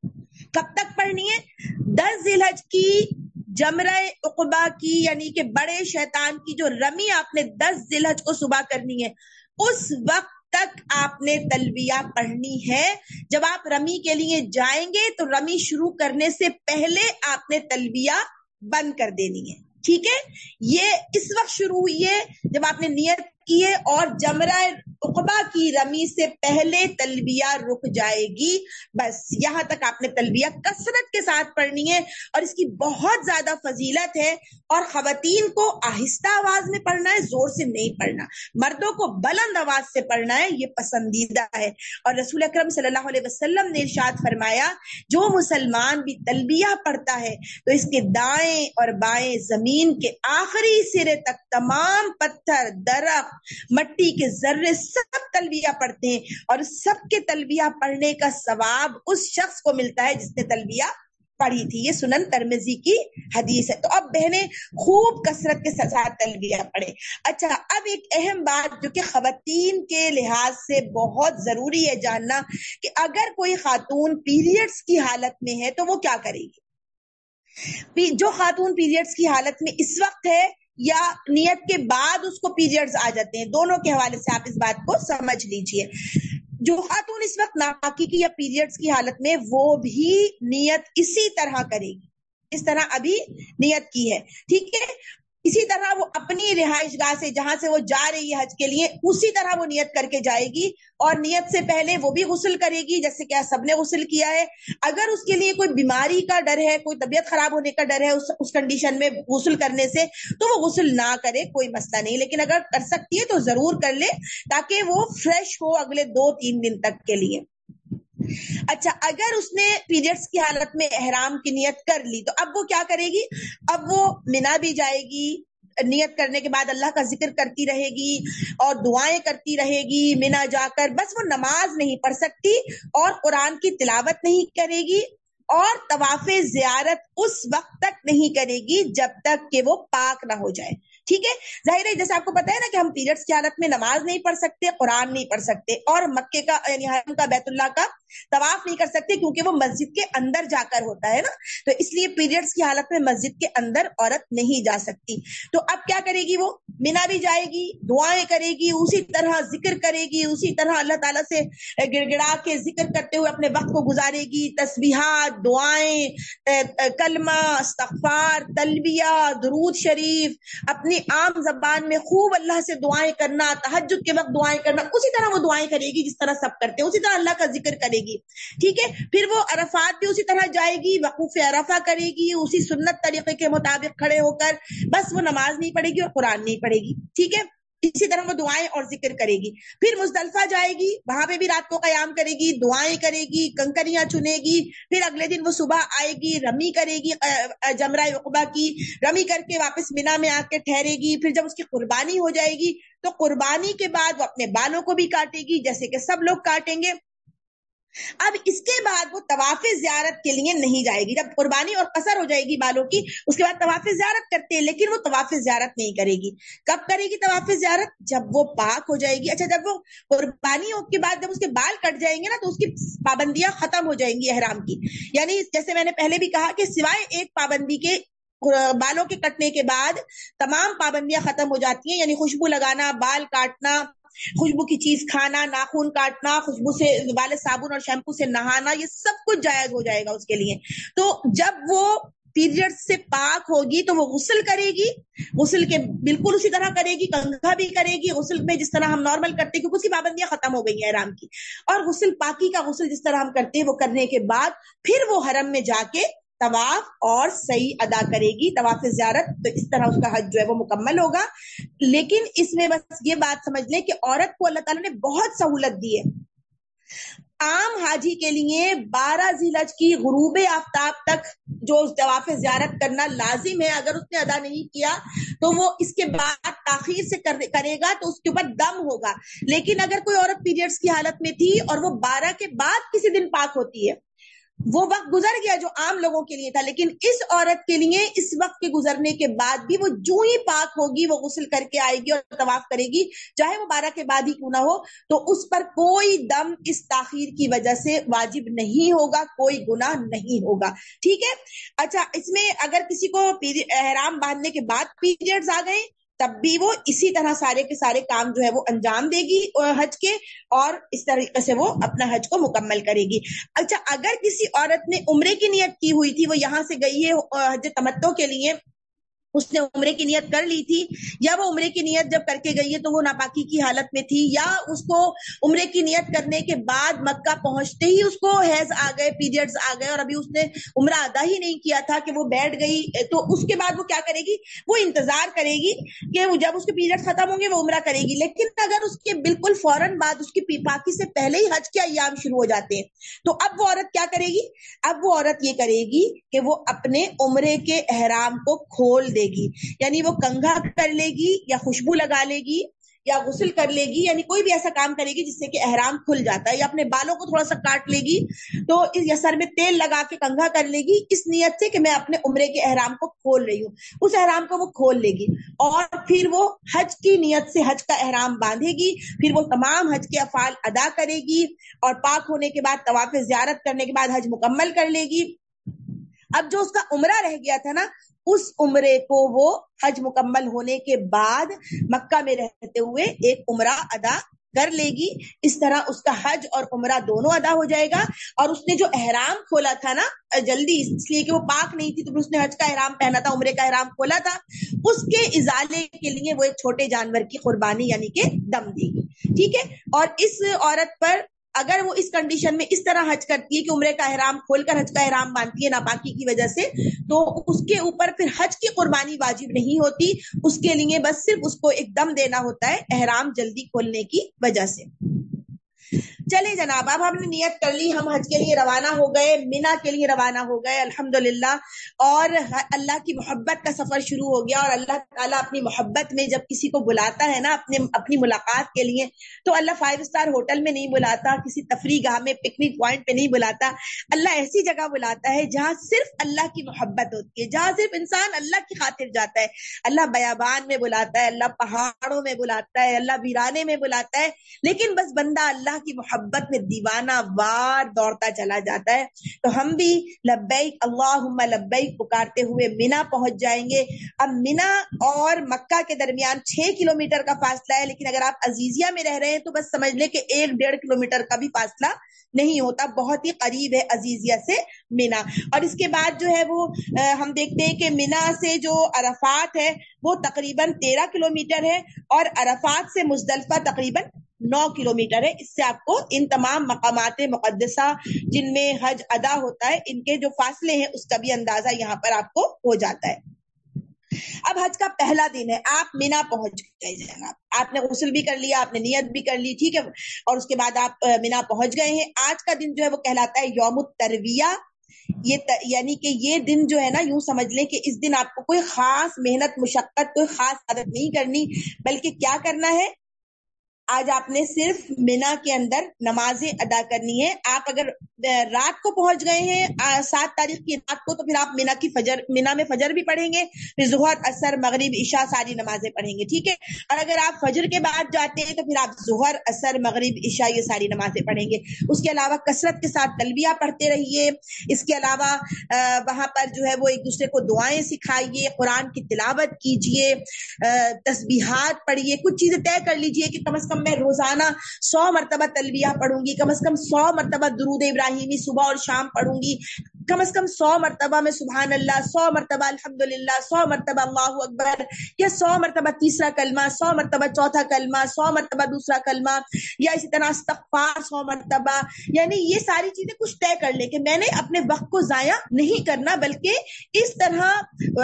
کب تک پڑھنی ہے؟ دس ذی الحج کی جمرہ عقبہ کی یعنی کہ بڑے شیطان کی جو رمی آپ نے دس ذی الحج کو صبح کرنی ہے، اس وقت تک آپ نے تلبیہ پڑھنی ہے۔ جب آپ رمی کے لیے جائیں گے تو رمی شروع کرنے سے پہلے آپ نے تلبیہ بند کر دینی ہے، ٹھیک ہے؟ یہ اس وقت شروع ہوئی ہے جب آپ نے نیت کی ہے، اور جمرہ عقبہ کی رمی سے پہلے تلبیہ رک جائے گی، بس یہاں تک آپ نے تلبیہ کثرت کے ساتھ پڑھنی ہے، اور اس کی بہت زیادہ فضیلت ہے۔ اور خواتین کو آہستہ آواز میں پڑھنا ہے، زور سے نہیں پڑھنا، مردوں کو بلند آواز سے پڑھنا ہے، یہ پسندیدہ ہے۔ اور رسول اکرم صلی اللہ علیہ وسلم نے ارشاد فرمایا، جو مسلمان بھی تلبیہ پڑھتا ہے تو اس کے دائیں اور بائیں زمین کے آخری سرے تک تمام پتھر، درخت، مٹی کے ذرے سب تلبیہ پڑھتے ہیں، اور سب کے تلبیہ پڑھنے کا ثواب اس شخص کو ملتا ہے جس نے تلبیہ پڑھی تھی۔ یہ سنن ترمذی کی حدیث ہے۔ تو اب بہنیں خوب کثرت کے ساتھ تلبیہ پڑھیں۔ اچھا، اب ایک اہم بات جو کہ خواتین کے لحاظ سے بہت ضروری ہے جاننا، کہ اگر کوئی خاتون پیریڈز کی حالت میں ہے تو وہ کیا کرے گی؟ جو خاتون پیریڈز کی حالت میں اس وقت ہے یا نیت کے بعد اس کو پیریڈز آ جاتے ہیں، دونوں کے حوالے سے آپ اس بات کو سمجھ لیجئے۔ جو خاتون اس وقت ناپاکی کی یا پیریڈز کی حالت میں، وہ بھی نیت اسی طرح کرے گی، اس طرح ابھی نیت کی ہے، ٹھیک ہے؟ اسی طرح وہ اپنی رہائش گاہ سے جہاں سے وہ جا رہی ہے حج کے لیے، اسی طرح وہ نیت کر کے جائے گی، اور نیت سے پہلے وہ بھی غسل کرے گی جیسے کہ سب نے غسل کیا ہے۔ اگر اس کے لیے کوئی بیماری کا ڈر ہے، کوئی طبیعت خراب ہونے کا ڈر ہے اس, اس کنڈیشن میں غسل کرنے سے، تو وہ غسل نہ کرے، کوئی مسئلہ نہیں، لیکن اگر کر سکتی ہے تو ضرور کر لے تاکہ وہ فریش ہو اگلے دو تین دن تک کے لیے۔ اچھا، اگر اس نے پیریڈز کی حالت میں احرام کی نیت کر لی تو اب وہ کیا کرے گی؟ اب وہ مینا بھی جائے گی، نیت کرنے کے بعد اللہ کا ذکر کرتی رہے گی اور دعائیں کرتی رہے گی مینا جا کر، بس وہ نماز نہیں پڑھ سکتی اور قرآن کی تلاوت نہیں کرے گی، اور طواف زیارت اس وقت تک نہیں کرے گی جب تک کہ وہ پاک نہ ہو جائے۔ ٹھیک ہے. ظاہر ہے جیسے آپ کو پتا ہے نا کہ ہم پیریڈس کی حالت میں نماز نہیں پڑھ سکتے, قرآن نہیں پڑھ سکتے, اور مکے کا یعنی حرم کا بیت اللہ کا طواف نہیں کر سکتے کیونکہ وہ مسجد کے اندر جا کر ہوتا ہے نا, تو اس لیے پیریڈس کی حالت میں مسجد کے اندر عورت نہیں جا سکتی. تو اب کیا کرے گی, وہ مینا بھی جائے گی, دعائیں کرے گی, اسی طرح ذکر کرے گی, اسی طرح اللہ تعالیٰ سے گڑ گڑا کے ذکر کرتے ہوئے اپنے وقت کو گزارے گی, تسبیحات, دعائیں, کلمہ, استغفار, تلبیہ, درود شریف, اپنی عام زبان میں خوب اللہ سے دعائیں کرنا, تہجد کے وقت دعائیں کرنا, اسی طرح وہ دعائیں کرے گی جس طرح سب کرتے ہیں, اسی طرح اللہ کا ذکر کرے گی. ٹھیک ہے. پھر وہ عرفات بھی اسی طرح جائے گی, وقوف عرفہ کرے گی, اسی سنت طریقے کے مطابق کھڑے ہو کر, بس وہ نماز نہیں پڑھے گی اور قرآن نہیں پڑھے گی. ٹھیک ہے. اسی طرح وہ دعائیں اور ذکر کرے گی. پھر مزدلفہ جائے گی, وہاں پہ بھی رات کو قیام کرے گی, دعائیں کرے گی, کنکریاں چنے گی. پھر اگلے دن وہ صبح آئے گی, رمی کرے گی, جمرہ عقبہ کی رمی کر کے واپس مینا میں آ کے ٹھہرے گی. پھر جب اس کی قربانی ہو جائے گی تو قربانی کے بعد وہ اپنے بالوں کو بھی کاٹے گی جیسے کہ سب لوگ کاٹیں گے. اب اس کے بعد وہ طواف زیارت کے لیے نہیں جائے گی. جب قربانی اور قصر ہو جائے گی بالوں کی, اس کے بعد طواف زیارت کرتے ہیں, لیکن وہ طواف زیارت نہیں کرے گی. کب کرے گی طواف زیارت؟ جب وہ پاک ہو جائے گی. اچھا, جب وہ قربانی کے بعد جب اس کے بال کٹ جائیں گے نا تو اس کی پابندیاں ختم ہو جائیں گی احرام کی. یعنی جیسے میں نے پہلے بھی کہا کہ سوائے ایک پابندی کے, بالوں کے کٹنے کے بعد تمام پابندیاں ختم ہو جاتی ہیں. یعنی خوشبو لگانا, بال کاٹنا, خوشبو کی چیز کھانا, ناخن کاٹنا, خوشبو سے والے صابن اور شیمپو سے نہانا, یہ سب کچھ جائز ہو جائے گا اس کے لیے. تو جب وہ پیریڈ سے پاک ہوگی تو وہ غسل کرے گی. غسل کے بالکل اسی طرح کرے گی, کنگھا بھی کرے گی غسل میں جس طرح ہم نارمل کرتے ہیں, کیونکہ اس کی پابندیاں ختم ہو گئی ہیں احرام کی. اور غسل پاکی کا غسل جس طرح ہم کرتے ہیں وہ کرنے کے بعد پھر وہ حرم میں جا کے طواف اور سعی ادا کرے گی, طواف زیارت. تو اس طرح اس کا حج جو ہے وہ مکمل ہوگا. لیکن اس میں بس یہ بات سمجھ لیں کہ عورت کو اللہ تعالیٰ نے بہت سہولت دی ہے. عام حاجی کے لیے بارہ ذی الحج کی غروب آفتاب تک جو طواف زیارت کرنا لازم ہے. اگر اس نے ادا نہیں کیا تو وہ اس کے بعد تاخیر سے کرے گا تو اس کے اوپر دم ہوگا. لیکن اگر کوئی عورت پیریڈز کی حالت میں تھی اور وہ بارہ کے بعد کسی دن پاک ہوتی ہے, وہ وقت گزر گیا جو عام لوگوں کے لیے تھا, لیکن اس عورت کے لیے اس وقت کے گزرنے کے بعد بھی وہ جو ہی پاک ہوگی وہ غسل کر کے آئے گی اور طواف کرے گی, چاہے وہ بارہ کے بعد ہی کیوں نہ ہو, تو اس پر کوئی دم اس تاخیر کی وجہ سے واجب نہیں ہوگا, کوئی گناہ نہیں ہوگا. ٹھیک ہے. اچھا, اس میں اگر کسی کو احرام باندھنے کے بعد پیریڈز آ گئے تب بھی وہ اسی طرح سارے کے سارے کام جو ہے وہ انجام دے گی حج کے, اور اس طریقے سے وہ اپنا حج کو مکمل کرے گی. اچھا, اگر کسی عورت نے عمرے کی نیت کی ہوئی تھی, وہ یہاں سے گئی ہے حج تمتع کے لیے, اس نے عمرے کی نیت کر لی تھی, یا وہ عمرے کی نیت جب کر کے گئی ہے تو وہ ناپاکی کی حالت میں تھی, یا اس کو عمرے کی نیت کرنے کے بعد مکہ پہنچتے ہی اس کو حیض آ گئے, پیریڈز آ گئے, اور ابھی اس نے عمرہ ادا ہی نہیں کیا تھا کہ وہ بیٹھ گئی, تو اس کے بعد وہ کیا کرے گی, وہ انتظار کرے گی کہ جب اس کے پیریڈ ختم ہوں گے وہ عمرہ کرے گی. لیکن اگر اس کے بالکل فوراً بعد اس کی پاکی سے پہلے ہی حج کے ایام شروع ہو جاتے ہیں, تو اب وہ عورت کیا کرے گی, اب وہ عورت یہ کرے گی کہ وہ اپنے عمرے کے احرام کو کھول دے گی. یعنی وہ کنگھا کر لے گی, یا خوشبو لگا لے گی, یا غسل کر لے گی, یعنی کوئی بھی ایسا کام کرے گی جس سے کہ احرام کھل جاتا ہے, یا اپنے بالوں کو تھوڑا سا کاٹ لے گی, تو یا سر میں تیل لگا کے کنگھا کر لے گی اس نیت سے کہ میں اپنے عمرے کے احرام کو کھول رہی ہوں. اس احرام کو وہ کھول لے گی, اور پھر وہ حج کی نیت سے حج کا احرام باندھے گی. پھر وہ تمام حج کے افعال ادا کرے گی, اور پاک ہونے کے بعد طواف زیارت کرنے کے بعد حج مکمل کر لے گی. اب جو اس کا عمرہ رہ گیا تھا نا, اس عمرے کو وہ حج مکمل ہونے کے بعد مکہ میں رہتے ہوئے ایک عمرہ ادا کر لے گی. اس طرح اس کا حج اور عمرہ دونوں ادا ہو جائے گا. اور اس نے جو احرام کھولا تھا نا جلدی, اس لیے کہ وہ پاک نہیں تھی, تو اس نے حج کا احرام پہنا تھا, عمرے کا احرام کھولا تھا, اس کے ازالے کے لیے وہ ایک چھوٹے جانور کی قربانی یعنی کہ دم دے گی. ٹھیک ہے. اور اس عورت پر اگر وہ اس کنڈیشن میں اس طرح حج کرتی ہے کہ عمرے کا احرام کھول کر حج کا احرام باندھتی ہے ناپاکی کی وجہ سے, تو اس کے اوپر پھر حج کی قربانی واجب نہیں ہوتی. اس کے لیے بس صرف اس کو ایک دم دینا ہوتا ہے احرام جلدی کھولنے کی وجہ سے. چلے جناب، اب ہم نے نیت کر لی، ہم حج کے لیے روانہ ہو گئے، مینا کے لیے روانہ ہو گئے الحمدللہ، اور اللہ کی محبت کا سفر شروع ہو گیا. اور اللہ تعالیٰ اپنی محبت میں جب کسی کو بلاتا ہے نا اپنے اپنی ملاقات کے لیے، تو اللہ فائیو اسٹار ہوٹل میں نہیں بلاتا، کسی تفریح گاہ میں پکنک پوائنٹ پہ نہیں بلاتا. اللہ ایسی جگہ بلاتا ہے جہاں صرف اللہ کی محبت ہوتی ہے، جہاں صرف انسان اللہ کی خاطر جاتا ہے. اللہ بیابان میں بلاتا ہے، اللہ پہاڑوں میں بلاتا ہے، اللہ ویرانے میں بلاتا ہے، لیکن بس بندہ اللہ کی محبت میں دیوانہ وار دوڑتا چلا جاتا ہے. تو ہم بھی لبیک اللہم لبیک پکارتے ہوئے مینا پہنچ جائیں گے. اب مینا اور مکہ کے درمیان چھ کلومیٹر کا فاصلہ ہے، لیکن اگر آپ عزیزیہ میں رہ رہے ہیں تو بس سمجھ لیں کہ ایک ڈیڑھ کلومیٹر کا بھی فاصلہ نہیں ہوتا، بہت ہی قریب ہے عزیزیہ سے مینا. اور اس کے بعد جو ہے وہ ہم دیکھتے ہیں کہ مینا سے جو عرفات ہے وہ تقریباً تیرہ کلومیٹر ہے، اور عرفات سے مزدلفہ تقریباً نو کلومیٹر ہے. اس سے آپ کو ان تمام مقامات مقدسہ جن میں حج ادا ہوتا ہے ان کے جو فاصلے ہیں اس کا بھی اندازہ یہاں پر آپ کو ہو جاتا ہے. اب حج کا پہلا دن ہے، آپ مینا پہنچ گئے جناب، آپ نے غسل بھی کر لیا، آپ نے نیت بھی کر لی، ٹھیک ہے، اور اس کے بعد آپ مینا پہنچ گئے ہیں. آج کا دن جو ہے وہ کہلاتا ہے یوم الترویہ. یہ ت... یعنی کہ یہ دن جو ہے نا، یوں سمجھ لیں کہ اس دن آپ کو کوئی خاص محنت مشقت کوئی خاص عادت نہیں کرنی، بلکہ کیا کرنا ہے، آج آپ نے صرف مینا کے اندر نمازیں ادا کرنی ہے. آپ اگر رات کو پہنچ گئے ہیں سات تاریخ کی رات کو، تو پھر آپ مینا کی فجر مینا میں فجر بھی پڑھیں گے، پھر ظہر عصر مغرب عشاء ساری نمازیں پڑھیں گے، ٹھیک ہے. اور اگر آپ فجر کے بعد جاتے ہیں تو پھر آپ ظہر عصر مغرب عشاء یہ ساری نمازیں پڑھیں گے. اس کے علاوہ کثرت کے ساتھ تلبیہ پڑھتے رہیے. اس کے علاوہ وہاں پر جو ہے وہ ایک دوسرے کو دعائیں سکھائیے، قرآن کی تلاوت کیجیے، تسبیحات پڑھیے. کچھ چیزیں طے کر لیجیے کہ کم از کم میں روزانہ سو مرتبہ تلبیہ پڑھوں گی، کم از کم سو مرتبہ درود ابراہیمی صبح اور شام پڑھوں گی، کم از کم سو مرتبہ میں سبحان اللہ، سو مرتبہ الحمدللہ، سو مرتبہ اللہ اکبر، یا سو مرتبہ تیسرا کلمہ، سو مرتبہ چوتھا کلمہ، سو مرتبہ دوسرا کلمہ، یا اسی طرح استغفار سو مرتبہ. یعنی یہ ساری چیزیں کچھ طے کر لیں کہ میں نے اپنے وقت کو ضائع نہیں کرنا، بلکہ اس طرح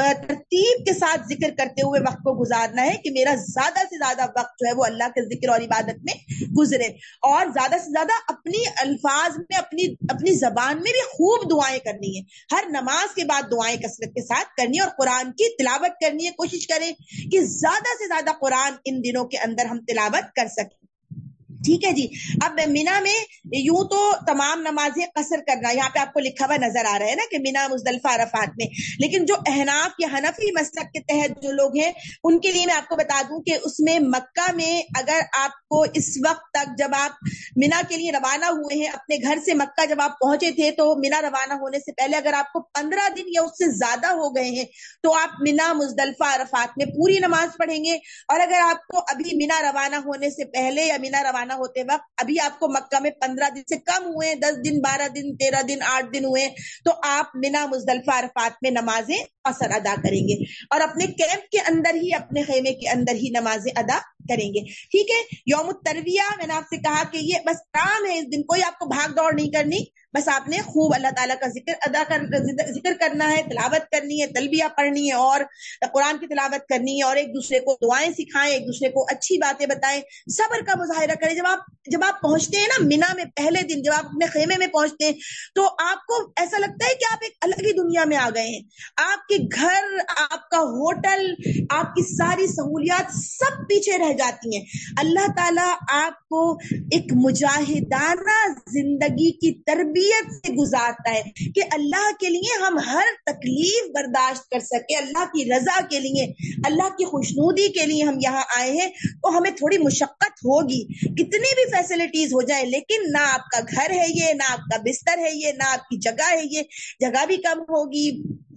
ترتیب کے ساتھ ذکر کرتے ہوئے وقت کو گزارنا ہے کہ میرا زیادہ سے زیادہ وقت جو ہے وہ اللہ کے ذکر اور عبادت میں گزرے. اور زیادہ سے زیادہ اپنی الفاظ میں اپنی اپنی زبان میں بھی خوب دعائیں کرنی ہے. ہر نماز کے بعد دعائیں کثرت کے ساتھ کرنی ہے، اور قرآن کی تلاوت کرنی ہے. کوشش کریں کہ زیادہ سے زیادہ قرآن ان دنوں کے اندر ہم تلاوت کر سکیں، ٹھیک ہے جی. اب مینا میں یوں تو تمام نمازیں قصر کرنا، یہاں پہ آپ کو لکھا ہوا نظر آ رہا ہے نا کہ مینا مزدلفہ عرفات میں، لیکن جو احناف یا حنفی مسلک کے تحت جو لوگ ہیں ان کے لیے میں آپ کو بتا دوں کہ اس میں مکہ میں اگر آپ کو اس وقت تک جب آپ مینا کے لیے روانہ ہوئے ہیں اپنے گھر سے مکہ جب آپ پہنچے تھے تو مینا روانہ ہونے سے پہلے اگر آپ کو پندرہ دن یا اس سے زیادہ ہو گئے ہیں تو آپ مینا مزدلفہ عرفات میں پوری نماز پڑھیں گے. اور اگر آپ کو ابھی مینا روانہ ہونے سے پہلے یا مینا روانہ ہوتے وقت ابھی آپ کو مکہ میں پندرہ دن سے کم ہوئے، دس دن بارہ دن تیرہ دن آٹھ دن ہوئے، تو آپ مینا مزدلفہ عرفات میں نمازیں قصر ادا کریں گے اور اپنے کیمپ کے اندر ہی اپنے خیمے کے اندر ہی نمازیں ادا کریں گے، ٹھیک ہے. یوم الترویہ میں نے آپ سے کہا کہ یہ بس کام ہے، اس دن کوئی آپ کو بھاگ دوڑ نہیں کرنی، بس آپ نے خوب اللہ تعالیٰ کا ذکر ادا کر ذکر کرنا ہے، تلاوت کرنی ہے، تلبیہ پڑھنی ہے اور قرآن کی تلاوت کرنی ہے، اور ایک دوسرے کو دعائیں سکھائیں، ایک دوسرے کو اچھی باتیں بتائیں، صبر کا مظاہرہ کریں. جب آپ جب آپ پہنچتے ہیں نا مینا میں پہلے دن، جب آپ اپنے خیمے میں پہنچتے ہیں تو آپ کو ایسا لگتا ہے کہ آپ ایک الگ ہی دنیا میں آ گئے ہیں. آپ کے گھر، آپ کا ہوٹل، آپ کی ساری سہولیات سب پیچھے رہ جاتی ہیں. اللہ تعالیٰ آپ کو ایک مجاہدانہ زندگی کی تربیت سے گزارتا ہے کہ اللہ کے لیے ہم ہر تکلیف برداشت کر سکے، اللہ کی رضا کے لیے، اللہ کی خوشنودی کے لیے ہم یہاں آئے ہیں. تو ہمیں تھوڑی مشقت ہوگی، کتنی بھی فیسلٹیز ہو جائے، لیکن نہ آپ کا گھر ہے یہ، نہ آپ کا بستر ہے یہ، نہ آپ کی جگہ ہے یہ، جگہ بھی کم ہوگی،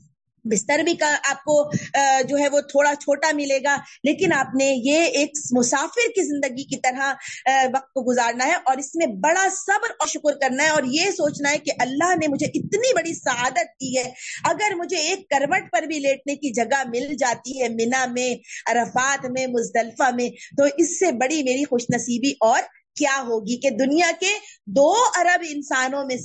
بستر بھی کا آپ کو جو ہے وہ تھوڑا چھوٹا ملے گا، لیکن آپ نے یہ ایک مسافر کی زندگی کی طرح وقت کو گزارنا ہے اور اس میں بڑا صبر اور شکر کرنا ہے اور یہ سوچنا ہے کہ اللہ نے مجھے اتنی بڑی سعادت دی ہے، اگر مجھے ایک کروٹ پر بھی لیٹنے کی جگہ مل جاتی ہے مینا میں، عرفات میں، مزدلفہ میں، تو اس سے بڑی میری خوش نصیبی اور کیا ہوگی کہ دنیا کے دو ارب انسانوں میں سے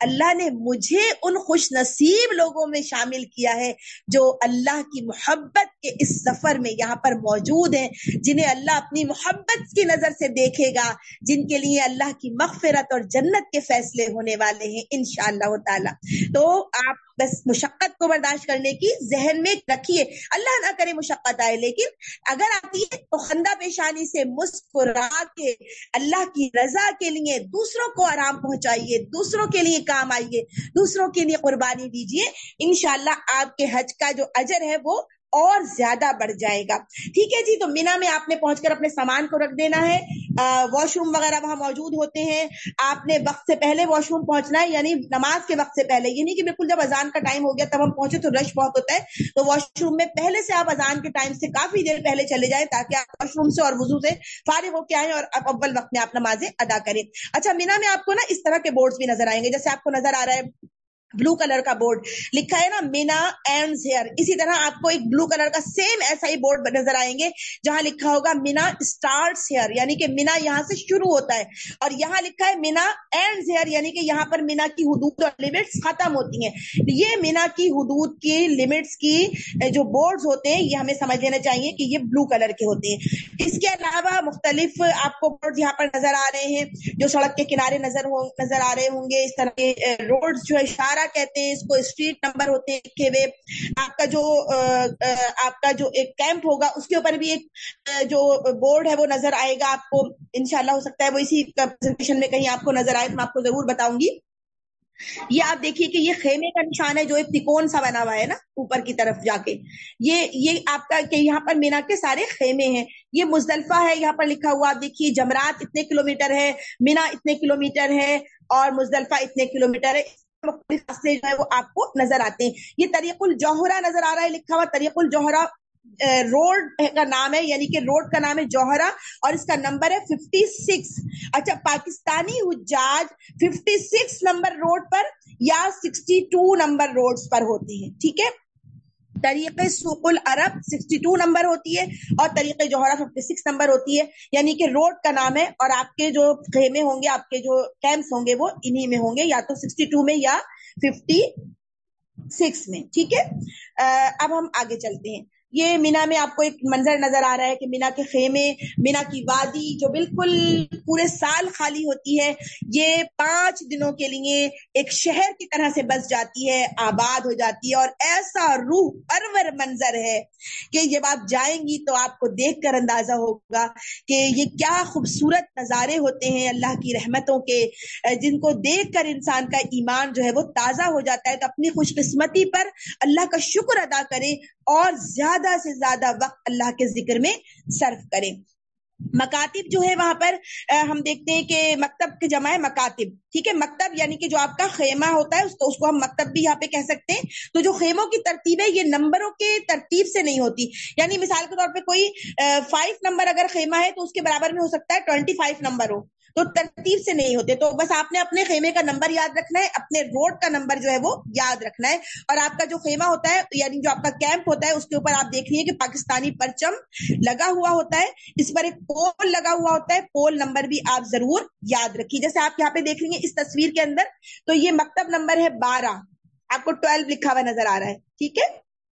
اللہ نے مجھے ان خوش نصیب لوگوں میں شامل کیا ہے جو اللہ کی محبت کے اس سفر میں یہاں پر موجود ہیں, جنہیں اللہ اپنی محبت کی نظر سے دیکھے گا, جن کے لیے اللہ کی مغفرت اور جنت کے فیصلے ہونے والے ہیں انشاءاللہ تعالی. تو آپ بس مشقت کو برداشت کرنے کی ذہن میں رکھیے, اللہ نہ کرے مشقت آئے, لیکن اگر آتی ہے تو خندہ پیشانی سے مسکرا کے اللہ کی رضا کے لیے دوسروں کو آرام پہنچائیے, دوسروں کے لیے کام آئیے, دوسروں کے لیے قربانی دیجیے. انشاءاللہ آپ کے حج کا جو اجر ہے وہ اور زیادہ بڑھ جائے گا. ٹھیک ہے جی, تو مینا میں آپ نے پہنچ کر اپنے سامان کو رکھ دینا ہے. واش روم وغیرہ وہاں موجود ہوتے ہیں, آپ نے وقت سے پہلے واش روم پہنچنا ہے, یعنی نماز کے وقت سے پہلے, یہ نہیں کہ بالکل جب اذان کا ٹائم ہو گیا تب ہم پہنچے تو رش بہت ہوتا ہے. تو واش روم میں پہلے سے آپ اذان کے ٹائم سے کافی دیر پہلے چلے جائیں تاکہ آپ واش روم سے اور وضو سے فارغ ہو کے آئیں اور آپ اول وقت میں آپ نمازیں ادا کریں. اچھا, مینا میں آپ کو نا اس طرح کے بورڈز بھی نظر آئیں گے, جیسے آپ کو نظر آ رہا ہے بلو کلر کا بورڈ لکھا ہے نا مینا اینڈز ہیئر, اسی طرح آپ کو ایک بلو کلر کا سیم ایسا ہی بورڈ نظر آئیں گے جہاں لکھا ہوگا مینا اسٹارٹس ہیئر, یعنی کہ مینا یہاں سے شروع ہوتا ہے, اور یہاں لکھا ہے مینا اینڈز ہیئر, یعنی کہ یہاں پر مینا کی حدود اور لمٹس ختم ہوتی ہیں. یہ مینا کی حدود کی لمٹس کی جو بورڈز ہوتے ہیں یہ ہمیں سمجھ لینا چاہیے کہ یہ بلو کلر کے ہوتے ہیں. اس کے علاوہ مختلف آپ کو بورڈ یہاں پر نظر آ رہے ہیں جو سڑک کے کنارے نظر ہو نظر آ رہے ہوں گے. اس طرح کے روڈز جو اشارہ کہتے ہیں, اس کو اسٹریٹ نمبر ہوتے ہیں لکھے ہوئے. آپ کا جو آپ کا جو ایک کیمپ ہوگا اس کے اوپر بھی ایک جو بورڈ ہے وہ نظر آئے گا آپ کو, انشاءاللہ ہو سکتا ہے وہ اسی پریزنٹیشن میں کہیں آپ کو نظر آئے تو میں آپ کو ضرور بتاؤں گی. یہ آپ دیکھیے کہ یہ خیمے کا نشان ہے جو ایک تکون سا بنا ہوا ہے نا اوپر کی طرف جا کے, یہ یہ آپ کا کہ یہاں پر مینا کے سارے خیمے ہیں. یہ مزدلفہ ہے, یہاں پر لکھا ہوا آپ دیکھیے جمرات اتنے کلومیٹر ہے, مینا اتنے کلومیٹر ہے, اور مزدلفہ اتنے کلومیٹر ہے. مختلف راستے جو ہے وہ آپ کو نظر آتے ہیں. یہ طریق الجوہرہ نظر آ رہا ہے لکھا ہوا, طریق الجوہرہ روڈ کا نام ہے, یعنی کہ روڈ کا نام ہے جوہرہ, اور اس کا نمبر ہے ففٹی سکس. اچھا, پاکستانی حجاج ففٹی سکس نمبر روڈ پر یا سکسٹی ٹو نمبر روڈز پر ہوتے ہیں. ٹھیک ہے, طریق سوق العرب سکسٹی ٹو نمبر ہوتی ہے اور طریق جوہرہ ففٹی سکس نمبر ہوتی ہے, یعنی کہ روڈ کا نام ہے, اور آپ کے جو خیمے ہوں گے, آپ کے جو کیمپس ہوں گے وہ انہی میں ہوں گے, یا تو سکسٹی ٹو میں یا ففٹی سکس میں. ٹھیک ہے, اب ہم آگے چلتے ہیں. یہ مینا میں آپ کو ایک منظر نظر آ رہا ہے کہ مینا کے خیمے, مینا کی وادی جو بالکل پورے سال خالی ہوتی ہے, یہ پانچ دنوں کے لیے ایک شہر کی طرح سے بس جاتی ہے, آباد ہو جاتی ہے, اور ایسا روح پرور منظر ہے کہ جب آپ جائیں گی تو آپ کو دیکھ کر اندازہ ہوگا کہ یہ کیا خوبصورت نظارے ہوتے ہیں اللہ کی رحمتوں کے, جن کو دیکھ کر انسان کا ایمان جو ہے وہ تازہ ہو جاتا ہے. تو اپنی خوش قسمتی پر اللہ کا شکر ادا کریں اور زیادہ سے زیادہ وقت اللہ کے ذکر میں صرف کریں. مکاتب جو ہے وہاں پر ہم دیکھتے ہیں کہ مکتب کے جمع ہے مکاتب. ٹھیک ہے, مکتب یعنی کہ جو آپ کا خیمہ ہوتا ہے اس کو اس کو ہم مکتب بھی یہاں پہ کہہ سکتے ہیں. تو جو خیموں کی ترتیب ہے یہ نمبروں کے ترتیب سے نہیں ہوتی, یعنی مثال کے طور پہ کوئی فائیو نمبر اگر خیمہ ہے تو اس کے برابر میں ہو سکتا ہے ٹوینٹی فائیو نمبر ہو, تو ترتیب سے نہیں ہوتے. تو بس آپ نے اپنے خیمے کا نمبر یاد رکھنا ہے, اپنے روڈ کا نمبر جو ہے وہ یاد رکھنا ہے, اور آپ کا جو خیمہ ہوتا ہے یعنی جو آپ کا کیمپ ہوتا ہے اس کے اوپر آپ دیکھ رہی ہیں کہ پاکستانی پرچم لگا ہوا ہوتا ہے, اس پر ایک پول لگا ہوا ہوتا ہے, پول نمبر بھی آپ ضرور یاد رکھیے. جیسے آپ یہاں پہ دیکھ رہی ہیں اس تصویر کے اندر, تو یہ مکتب نمبر ہے بارہ, آپ کو ٹویلو لکھا ہوا نظر آ رہا ہے. ٹھیک ہے,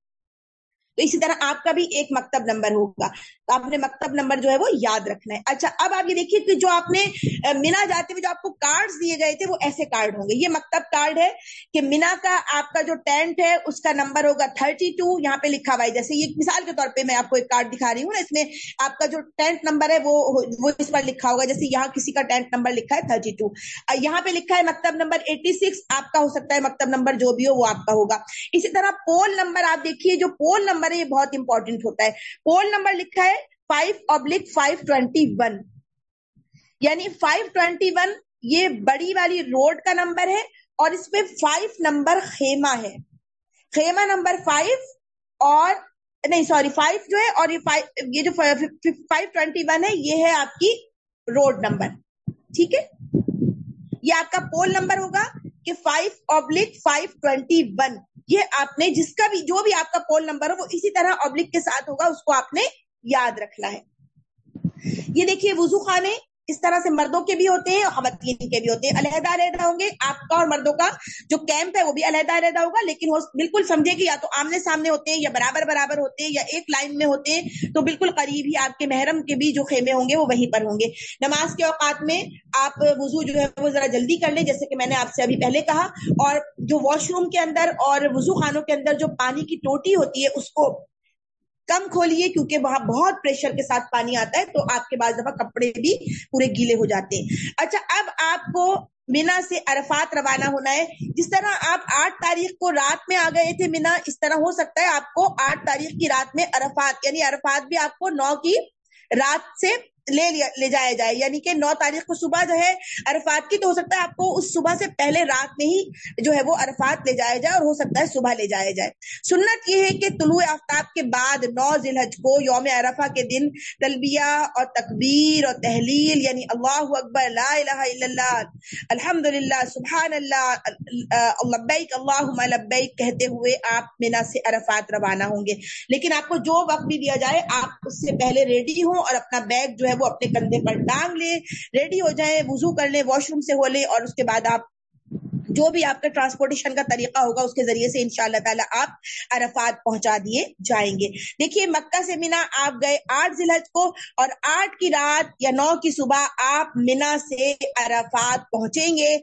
تو اسی طرح آپ کا بھی ایک مکتب نمبر ہوگا, تو آپ نے مکتب نمبر جو ہے وہ یاد رکھنا ہے. اچھا, اب آپ یہ دیکھیے کہ جو آپ نے مینا جاتے ہوئے جو آپ کو کارڈز دیے گئے تھے وہ ایسے کارڈ ہوں گے. یہ مکتب کارڈ ہے کہ مینا کا آپ کا جو ٹینٹ ہے اس کا نمبر ہوگا تھرٹی ٹو, یہاں پہ لکھا ہوا ہے. جیسے یہ مثال کے طور پہ میں آپ کو ایک کارڈ دکھا رہی ہوں نا, اس میں آپ کا جو ٹینٹ نمبر ہے وہ وہ اس پر لکھا ہوگا, جیسے یہاں کسی کا ٹینٹ نمبر لکھا ہے تھرٹی ٹو, یہاں پہ لکھا ہے مکتب نمبر ایٹی سکس, آپ کا ہو سکتا ہے مکتب نمبر جو بھی ہو وہ آپ کا ہوگا. اسی طرح پول نمبر آپ دیکھیے, جو پول نمبر ہے یہ بہت امپورٹنٹ ہوتا ہے. پول نمبر لکھا ہے five oblique five twenty one, یعنی فائیو ٹوینٹی ون یہ بڑی والی روڈ کا نمبر ہے, اور اس میں فائیو نمبر خیمہ ہے, خیمہ نمبر فائیو, اور نہیں سوری فائیو جو ہے, اور یہ یہ جو فائیو ٹوینٹی ون ہے یہ ہے آپ کی روڈ نمبر. ٹھیک ہے, یہ آپ کا پول نمبر ہوگا کہ five oblique five twenty one, یہ آپ نے جس کا بھی جو بھی آپ کا پول نمبر ہو وہ اسی طرح ابلک کے ساتھ ہوگا, اس کو آپ نے یاد رکھنا ہے. یہ دیکھیے وضو خانے, اس طرح سے مردوں کے بھی ہوتے ہیں اور خواتین کے بھی ہوتے ہیں، علیحدہ علیحدہ ہوں گے. آپ کا اور مردوں کا جو کیمپ ہے وہ بھی علیحدہ علیحدہ ہوگا، لیکن بالکل سمجھے کہ یا تو آمنے سامنے ہوتے ہیں یا برابر برابر ہوتے ہیں یا ایک لائن میں ہوتے ہیں، تو بالکل قریب ہی آپ کے محرم کے بھی جو خیمے ہوں گے وہ وہیں پر ہوں گے. نماز کے اوقات میں آپ وضو جو ہے وہ ذرا جلدی کر لیں، جیسے کہ میں نے آپ سے ابھی پہلے کہا، اور جو واش روم کے اندر اور وضو خانوں کے اندر جو پانی کی ٹوٹی ہوتی ہے اس کو کم کھولیے، کیونکہ وہاں بہت پریشر کے ساتھ پانی آتا ہے، تو آپ کے بعض دفعہ کپڑے بھی پورے گیلے ہو جاتے ہیں. اچھا، اب آپ کو مینا سے عرفات روانہ ہونا ہے. جس طرح آپ آٹھ تاریخ کو رات میں آ گئے تھے مینا، اس طرح ہو سکتا ہے آپ کو آٹھ تاریخ کی رات میں عرفات، یعنی عرفات بھی آپ کو نو کی رات سے لے لے جایا جائے، یعنی کہ نو تاریخ کو صبح جو ہے عرفات کی، تو ہو سکتا ہے آپ کو اس صبح سے پہلے رات میں ہی جو ہے وہ عرفات لے جایا جائے، اور ہو سکتا ہے صبح لے جایا جائے. سنت یہ ہے کہ طلوع آفتاب کے بعد نو ذی الحج کو یوم عرفہ کے دن تلبیہ اور تکبیر اور تحلیل، یعنی اللہ اکبر، لا الہ الا اللہ، الحمدللہ، سبحان اللہ، لبیک اللہم لبیک کہتے ہوئے آپ مینا سے عرفات روانہ ہوں گے. لیکن آپ کو جو وقت بھی دیا جائے آپ اس سے پہلے ریڈی ہوں اور اپنا بیگ جو ہے وہ اپنے کندھے پر ٹانگ لیں، ریڈی ہو جائیں، وضو کر لیں، واش روم سے ہو لیں، اور اس کے بعد آپ جو بھی آپ کا ٹرانسپورٹیشن کا طریقہ ہوگا اس کے ذریعے سے انشاءاللہ تعالی آپ عرفات پہنچا دیے جائیں گے. دیکھیے، مکہ سے مینا آپ گئے آٹھ ذی الحج کو، اور آٹھ کی رات یا نو کی صبح آپ مینا سے عرفات پہنچیں گے.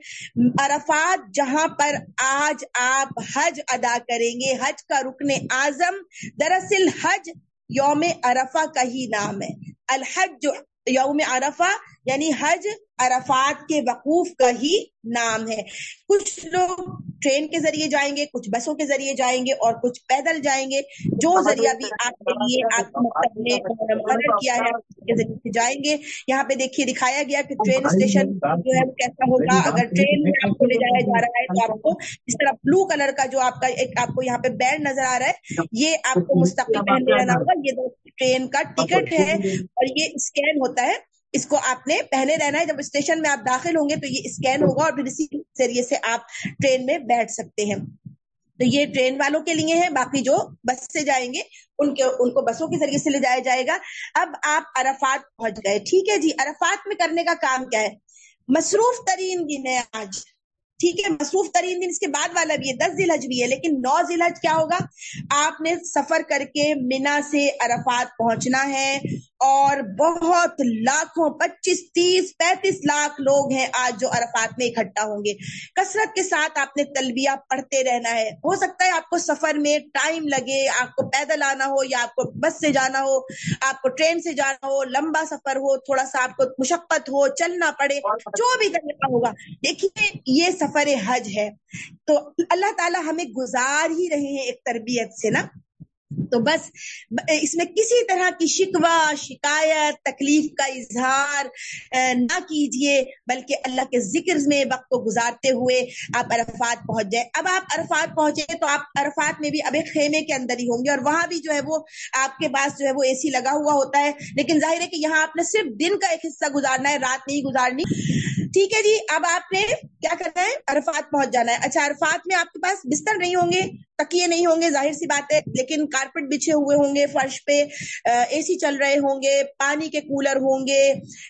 عرفات جہاں پر آج آپ حج ادا کریں گے، حج کا رکن اعظم، دراصل حج یوم عرفہ کا ہی نام ہے. الحج یوم عرفہ یعنی حج عرفات کے وقوف کا ہی نام ہے. کچھ لوگ ٹرین کے ذریعے جائیں گے، کچھ بسوں کے ذریعے جائیں گے، اور کچھ پیدل جائیں گے. جو ذریعہ بھی آپ کے لیے آپ کے مکتب نے مقرر کیا ہے اس کے ذریعے سے جائیں گے. یہاں پہ دیکھیے دکھایا گیا کہ ٹرین اسٹیشن جو ہے وہ کیسا ہوگا. اگر ٹرین میں آپ کو لے جایا جا رہا ہے تو آپ کو اس طرح بلو کلر کا جو آپ کا ایک آپ کو یہاں پہ بینڈ نظر آ رہا ہے، یہ آپ کو مستقل پہننے رہنا ہوگا. یہ ٹرین کا ٹکٹ ہے اور یہ اسکین ہوتا ہے، اس کو آپ نے پہلے رہنا ہے. جب اسٹیشن میں آپ داخل ہوں گے تو یہ اسکین ہوگا اور پھر اسی ذریعے سے آپ ٹرین میں بیٹھ سکتے ہیں. تو یہ ٹرین والوں کے لیے ہے، باقی جو بس سے جائیں گے ان کے ان کو بسوں کے ذریعے سے لے جایا جائے گا. اب آپ عرفات پہنچ گئے، ٹھیک ہے جی. عرفات میں کرنے کا کام کیا ہے؟ مصروف ترین دن ہے آج، ٹھیک ہے. مصروف ترین دن اس کے بعد والا بھی ہے، دس ذی الحج بھی ہے، لیکن نو ذی الحج کیا ہوگا؟ آپ نے سفر کر کے مینا سے عرفات پہنچنا ہے، اور بہت لاکھوں، پچیس تیس پینتیس لاکھ لوگ ہیں آج جو عرفات میں اکٹھا ہوں گے. کثرت کے ساتھ آپ نے تلبیہ پڑھتے رہنا ہے. ہو سکتا ہے آپ کو سفر میں ٹائم لگے، آپ کو پیدل آنا ہو یا آپ کو بس سے جانا ہو، آپ کو ٹرین سے جانا ہو، لمبا سفر ہو، تھوڑا سا آپ کو مشقت ہو، چلنا پڑے، جو بھی طریقہ ہوگا. دیکھیے یہ سفر حج ہے، تو اللہ تعالی ہمیں گزار ہی رہے ہیں ایک تربیت سے نا. تو بس اس میں کسی طرح کی شکوہ، شکایت، تکلیف کا اظہار نہ کیجئے، بلکہ اللہ کے ذکر میں وقت کو گزارتے ہوئے آپ عرفات پہنچ جائیں. اب آپ عرفات پہنچے تو آپ عرفات میں بھی اب ایک خیمے کے اندر ہی ہوں گے، اور وہاں بھی جو ہے وہ آپ کے پاس جو ہے وہ اے سی لگا ہوا ہوتا ہے. لیکن ظاہر ہے کہ یہاں آپ نے صرف دن کا ایک حصہ گزارنا ہے، رات نہیں گزارنی. ٹھیک ہے جی. اب آپ نے کیا کرنا ہے؟ عرفات پہنچ جانا ہے. اچھا، عرفات میں آپ کے پاس بستر نہیں ہوں گے، تکیے نہیں ہوں گے، ظاہر سی بات ہے، لیکن کارپٹ بچھے ہوئے ہوں گے، فرش پہ اے سی چل رہے ہوں گے، پانی کے کولر ہوں گے،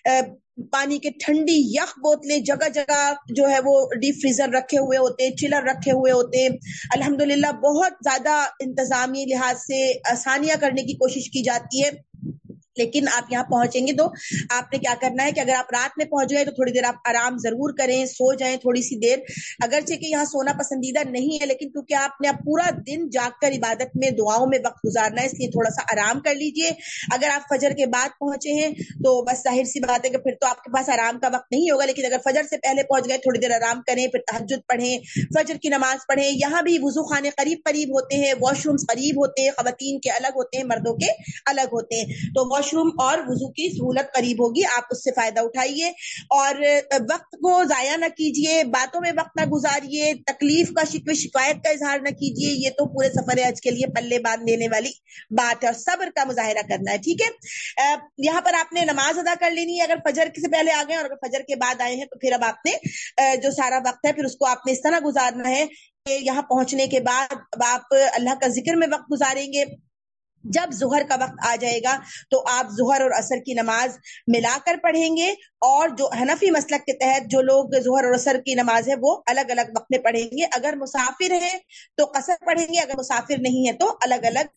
پانی کے ٹھنڈی یک بوتلیں جگہ جگہ جو ہے وہ ڈیپ فریزر رکھے ہوئے ہوتے ہیں، چلر رکھے ہوئے ہوتے ہیں. الحمدللہ بہت زیادہ انتظامی لحاظ سے آسانیاں کرنے کی کوشش کی جاتی ہے. لیکن آپ یہاں پہنچیں گے تو آپ نے کیا کرنا ہے کہ اگر آپ رات میں پہنچ گئے تو تھوڑی دیر آپ آرام ضرور کریں، سو جائیں تھوڑی سی دیر. اگرچہ کہ یہاں سونا پسندیدہ نہیں ہے، لیکن کیونکہ آپ نے اب پورا دن جاگ کر عبادت میں، دعاؤں میں وقت گزارنا ہے، اس لیے تھوڑا سا آرام کر لیجئے. اگر آپ فجر کے بعد پہنچے ہیں تو بس ظاہر سی بات ہے کہ پھر تو آپ کے پاس آرام کا وقت نہیں ہوگا. لیکن اگر فجر سے پہلے پہنچ گئے تھوڑی دیر آرام کریں، پھر تہجد پڑھیں، فجر کی نماز پڑھیں. یہاں بھی وضو خانے قریب قریب ہوتے ہیں، واش رومز قریب ہوتے ہیں، خواتین کے الگ ہوتے ہیں، مردوں کے الگ ہوتے ہیں. تو واش روم اور وضو کی سہولت قریب ہوگی، آپ اس سے فائدہ اٹھائیے. اور وقت کو ضائع نہ کیجیے، باتوں میں وقت نہ گزاریے، تکلیف کا، شکوے شکایت کا اظہار نہ کیجیے. یہ تو پورے سفر حج کے لیے پلے باندھ دینے والی بات ہے، اور صبر کا مظاہرہ کرنا ہے. ٹھیک ہے. یہاں پر آپ نے نماز ادا کر لینی ہے اگر فجر سے پہلے آ گئے، اور اگر فجر کے بعد آئے ہیں تو پھر اب آپ نے جو سارا وقت ہے پھر اس کو آپ نے اس طرح گزارنا ہے کہ یہاں پہنچنے کے بعد اب آپ اللہ کا ذکر میں وقت گزاریں گے. جب ظہر کا وقت آ جائے گا تو آپ ظہر اور عصر کی نماز ملا کر پڑھیں گے، اور جو حنفی مسلک کے تحت جو لوگ ظہر اور عصر کی نماز ہے وہ الگ الگ وقت میں پڑھیں گے. اگر مسافر ہے تو قصر پڑھیں گے، اگر مسافر نہیں ہے تو الگ الگ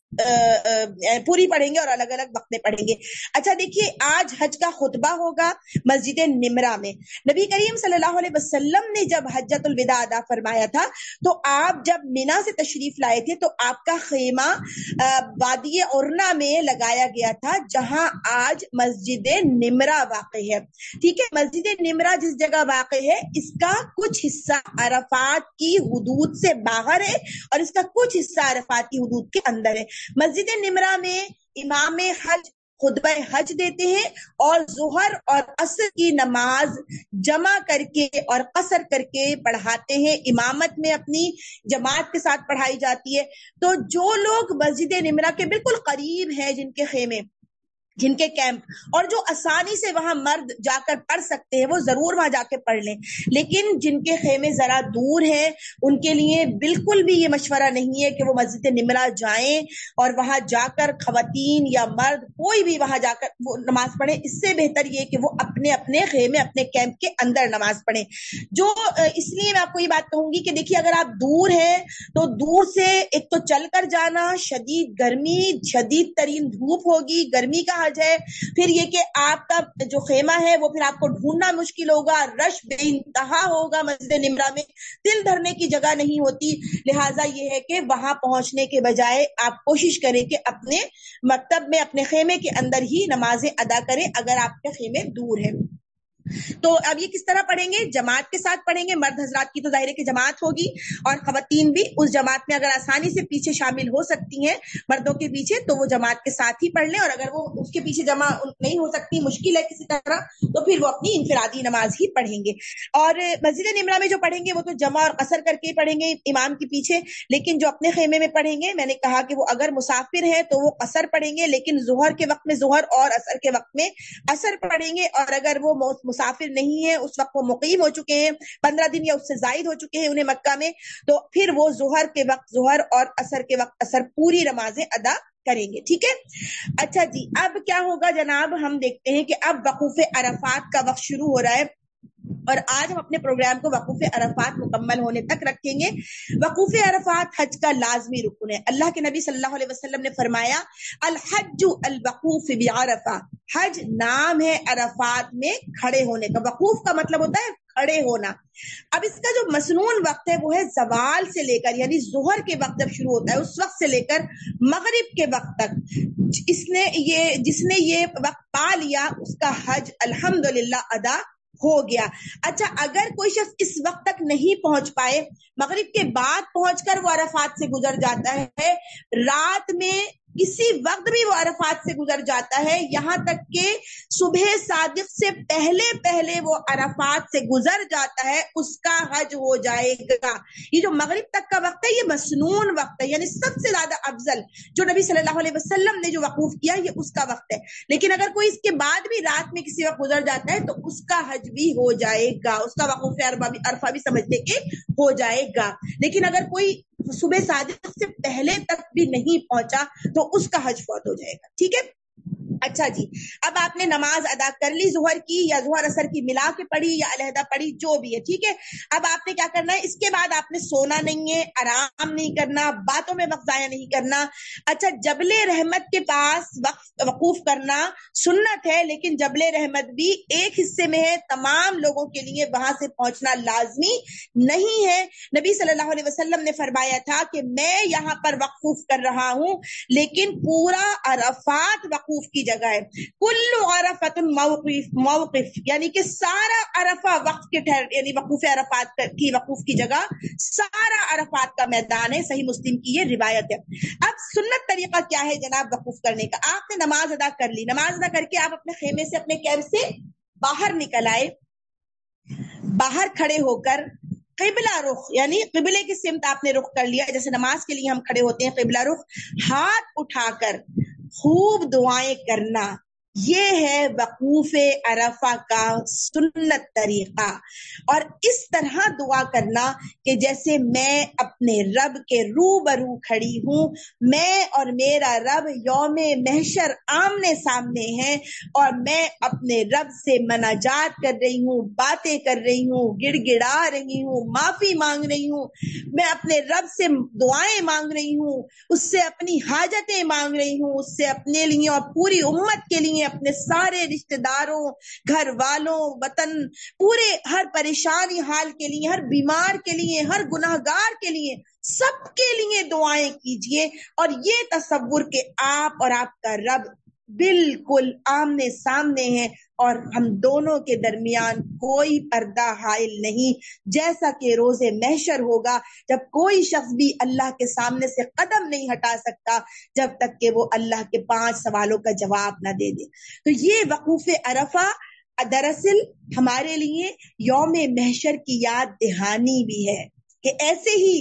پوری پڑھیں گے اور الگ الگ وقت میں پڑھیں گے. اچھا دیکھیے، آج حج کا خطبہ ہوگا مسجد نمرہ میں. نبی کریم صلی اللہ علیہ وسلم نے جب حجۃ الوداع ادا فرمایا تھا تو آپ جب مینا سے تشریف لائے تھے تو آپ کا خیمہ وادی اورنا میں لگایا گیا تھا، جہاں آج مسجد نمرہ واقع ہے. ٹھیک ہے، مسجد نمرہ جس جگہ واقع ہے اس کا کچھ حصہ عرفات کی حدود سے باہر ہے اور اس کا کچھ حصہ عرفات کی حدود کے اندر ہے. مسجد نمرہ میں امام حج خطبہ حج دیتے ہیں اور ظہر اور عصر کی نماز جمع کر کے اور قصر کر کے پڑھاتے ہیں. امامت میں اپنی جماعت کے ساتھ پڑھائی جاتی ہے. تو جو لوگ مسجد نمرہ کے بالکل قریب ہیں، جن کے خیمے، جن کے کیمپ، اور جو آسانی سے وہاں مرد جا کر پڑھ سکتے ہیں، وہ ضرور وہاں جا کے پڑھ لیں. لیکن جن کے خیمے ذرا دور ہیں ان کے لیے بالکل بھی یہ مشورہ نہیں ہے کہ وہ مسجد نمرہ جائیں اور وہاں جا کر خواتین یا مرد کوئی بھی وہاں جا کر وہ نماز پڑھیں. اس سے بہتر یہ کہ وہ اپنے اپنے خیمے، اپنے کیمپ کے اندر نماز پڑھیں. جو اس لیے میں آپ کو یہ بات کہوں گی کہ دیکھیے، اگر آپ دور ہیں تو دور سے ایک تو چل کر جانا، شدید گرمی، شدید ترین دھوپ ہوگی، گرمی کا حج ہے، پھر یہ کہ آپ کا جو خیمہ ہے وہ پھر آپ کو ڈھونڈنا مشکل ہوگا، رش بے انتہا ہوگا مسجد نمرہ میں، دل دھرنے کی جگہ نہیں ہوتی. لہٰذا یہ ہے کہ وہاں پہنچنے کے بجائے آپ کوشش کریں کہ اپنے مکتب میں، اپنے خیمے کے اندر ہی نمازیں ادا کریں اگر آپ کے خیمے دور ہیں. تو اب یہ کس طرح پڑھیں گے؟ جماعت کے ساتھ پڑھیں گے. مرد حضرات کی تو ظاہر ہے کہ جماعت ہوگی، اور خواتین بھی اس جماعت میں اگر آسانی سے پیچھے شامل ہو سکتی ہیں مردوں کے پیچھے تو وہ جماعت کے ساتھ ہی پڑھ لیں، اور اگر وہ اس کے پیچھے جمع نہیں ہو سکتی، مشکل ہے کسی طرح، تو پھر وہ اپنی انفرادی نماز ہی پڑھیں گے. اور مسجد نمرہ میں جو پڑھیں گے وہ تو جمع اور قصر کر کے پڑھیں گے امام کے پیچھے. لیکن جو اپنے خیمے میں پڑھیں گے، میں نے کہا کہ وہ اگر مسافر ہے تو وہ قصر پڑھیں گے، لیکن ظہر کے وقت میں ظہر اور عصر کے وقت میں عصر پڑھیں گے. اور اگر وہ مسافر نہیں ہے، اس وقت وہ مقیم ہو چکے ہیں، پندرہ دن یا اس سے زائد ہو چکے ہیں انہیں مکہ میں، تو پھر وہ ظہر کے وقت ظہر اور عصر کے وقت عصر پوری نمازیں ادا کریں گے. ٹھیک ہے. اچھا جی، اب کیا ہوگا جناب؟ ہم دیکھتے ہیں کہ اب وقوف عرفات کا وقت شروع ہو رہا ہے، اور آج ہم اپنے پروگرام کو وقوف عرفات مکمل ہونے تک رکھیں گے. وقوف عرفات حج کا لازمی رکن ہے. اللہ کے نبی صلی اللہ علیہ وسلم نے فرمایا، الحج الوقوف بعرفہ، حج نام ہے عرفات میں کھڑے ہونے کا. وقوف کا مطلب ہوتا ہے کھڑے ہونا. اب اس کا جو مسنون وقت ہے وہ ہے زوال سے لے کر، یعنی ظہر کے وقت جب شروع ہوتا ہے اس وقت سے لے کر مغرب کے وقت تک. اس نے یہ جس نے یہ وقت پا لیا اس کا حج الحمدللہ ادا ہو گیا. اچھا، اگر کوئی شخص اس وقت تک نہیں پہنچ پائے، مغرب کے بعد پہنچ کر وہ عرفات سے گزر جاتا ہے، رات میں کسی وقت بھی وہ عرفات سے گزر جاتا ہے، یہاں تک کہ صبح صادق سے پہلے پہلے وہ عرفات سے گزر جاتا ہے، اس کا حج ہو جائے گا. یہ جو مغرب تک کا وقت ہے یہ مسنون وقت ہے، یعنی سب سے زیادہ افضل جو نبی صلی اللہ علیہ وسلم نے جو وقوف کیا یہ اس کا وقت ہے. لیکن اگر کوئی اس کے بعد بھی رات میں کسی وقت گزر جاتا ہے تو اس کا حج بھی ہو جائے گا، اس کا وقوف عرفہ بھی سمجھتے کہ ہو جائے گا. لیکن اگر کوئی صبح صادق سے پہلے تک بھی نہیں پہنچا تو اس کا حج فوت ہو جائے گا. ٹھیک ہے. اچھا جی، اب آپ نے نماز ادا کر لی، ظہر کی یا ظہر اثر کی ملا کے پڑھی یا علیحدہ پڑھی، جو بھی ہے. ٹھیک ہے. اب آپ نے کیا کرنا ہے؟ اس کے بعد آپ نے سونا نہیں ہے، آرام نہیں کرنا، باتوں میں وقت ضائع نہیں کرنا. اچھا، جبل رحمت کے پاس وقف وقوف کرنا سنت ہے، لیکن جبل رحمت بھی ایک حصے میں ہے، تمام لوگوں کے لیے وہاں سے پہنچنا لازمی نہیں ہے. نبی صلی اللہ علیہ وسلم نے فرمایا تھا کہ میں یہاں پر وقوف کر رہا ہوں لیکن پورا عرفات وقوف کی جگہ ہے. کل عرفۃ موقف موقف یعنی کہ سارا عرفہ وقف کے ٹھہر یعنی وقوف عرفات کی وقوف کی جگہ سارا عرفات کا میدان ہے. صحیح مسلم کی یہ روایت ہے. اب سنت طریقہ کیا ہے جناب وقوف کرنے کا؟ آپ نے نماز ادا کر لی، نماز ادا کر کے آپ اپنے خیمے سے اپنے کیمپ سے باہر نکل آئے، باہر کھڑے ہو کر قبلہ رخ یعنی قبلے کی سمت آپ نے رخ کر لیا، جیسے نماز کے لیے ہم کھڑے ہوتے ہیں قبلہ رخ، ہاتھ اٹھا کر خوب دعائیں کرنا، یہ ہے وقوف عرفہ کا سنت طریقہ. اور اس طرح دعا کرنا کہ جیسے میں اپنے رب کے روبرو کھڑی ہوں، میں اور میرا رب یوم محشر آمنے سامنے ہیں، اور میں اپنے رب سے مناجات کر رہی ہوں، باتیں کر رہی ہوں، گڑ گڑا رہی ہوں، معافی مانگ رہی ہوں، میں اپنے رب سے دعائیں مانگ رہی ہوں، اس سے اپنی حاجتیں مانگ رہی ہوں، اس سے اپنے لیے اور پوری امت کے لیے، اپنے سارے رشتہ داروں، گھر والوں، وطن، پورے ہر پریشانی حال کے لیے، ہر بیمار کے لیے، ہر گناہگار کے لیے، سب کے لیے دعائیں کیجئے. اور یہ تصور کہ آپ اور آپ کا رب بالکل آمنے سامنے ہیں اور ہم دونوں کے درمیان کوئی پردہ حائل نہیں، جیسا کہ روز محشر ہوگا جب کوئی شخص بھی اللہ کے سامنے سے قدم نہیں ہٹا سکتا جب تک کہ وہ اللہ کے پانچ سوالوں کا جواب نہ دے دے. تو یہ وقوف عرفہ دراصل ہمارے لیے یوم محشر کی یاد دہانی بھی ہے کہ ایسے ہی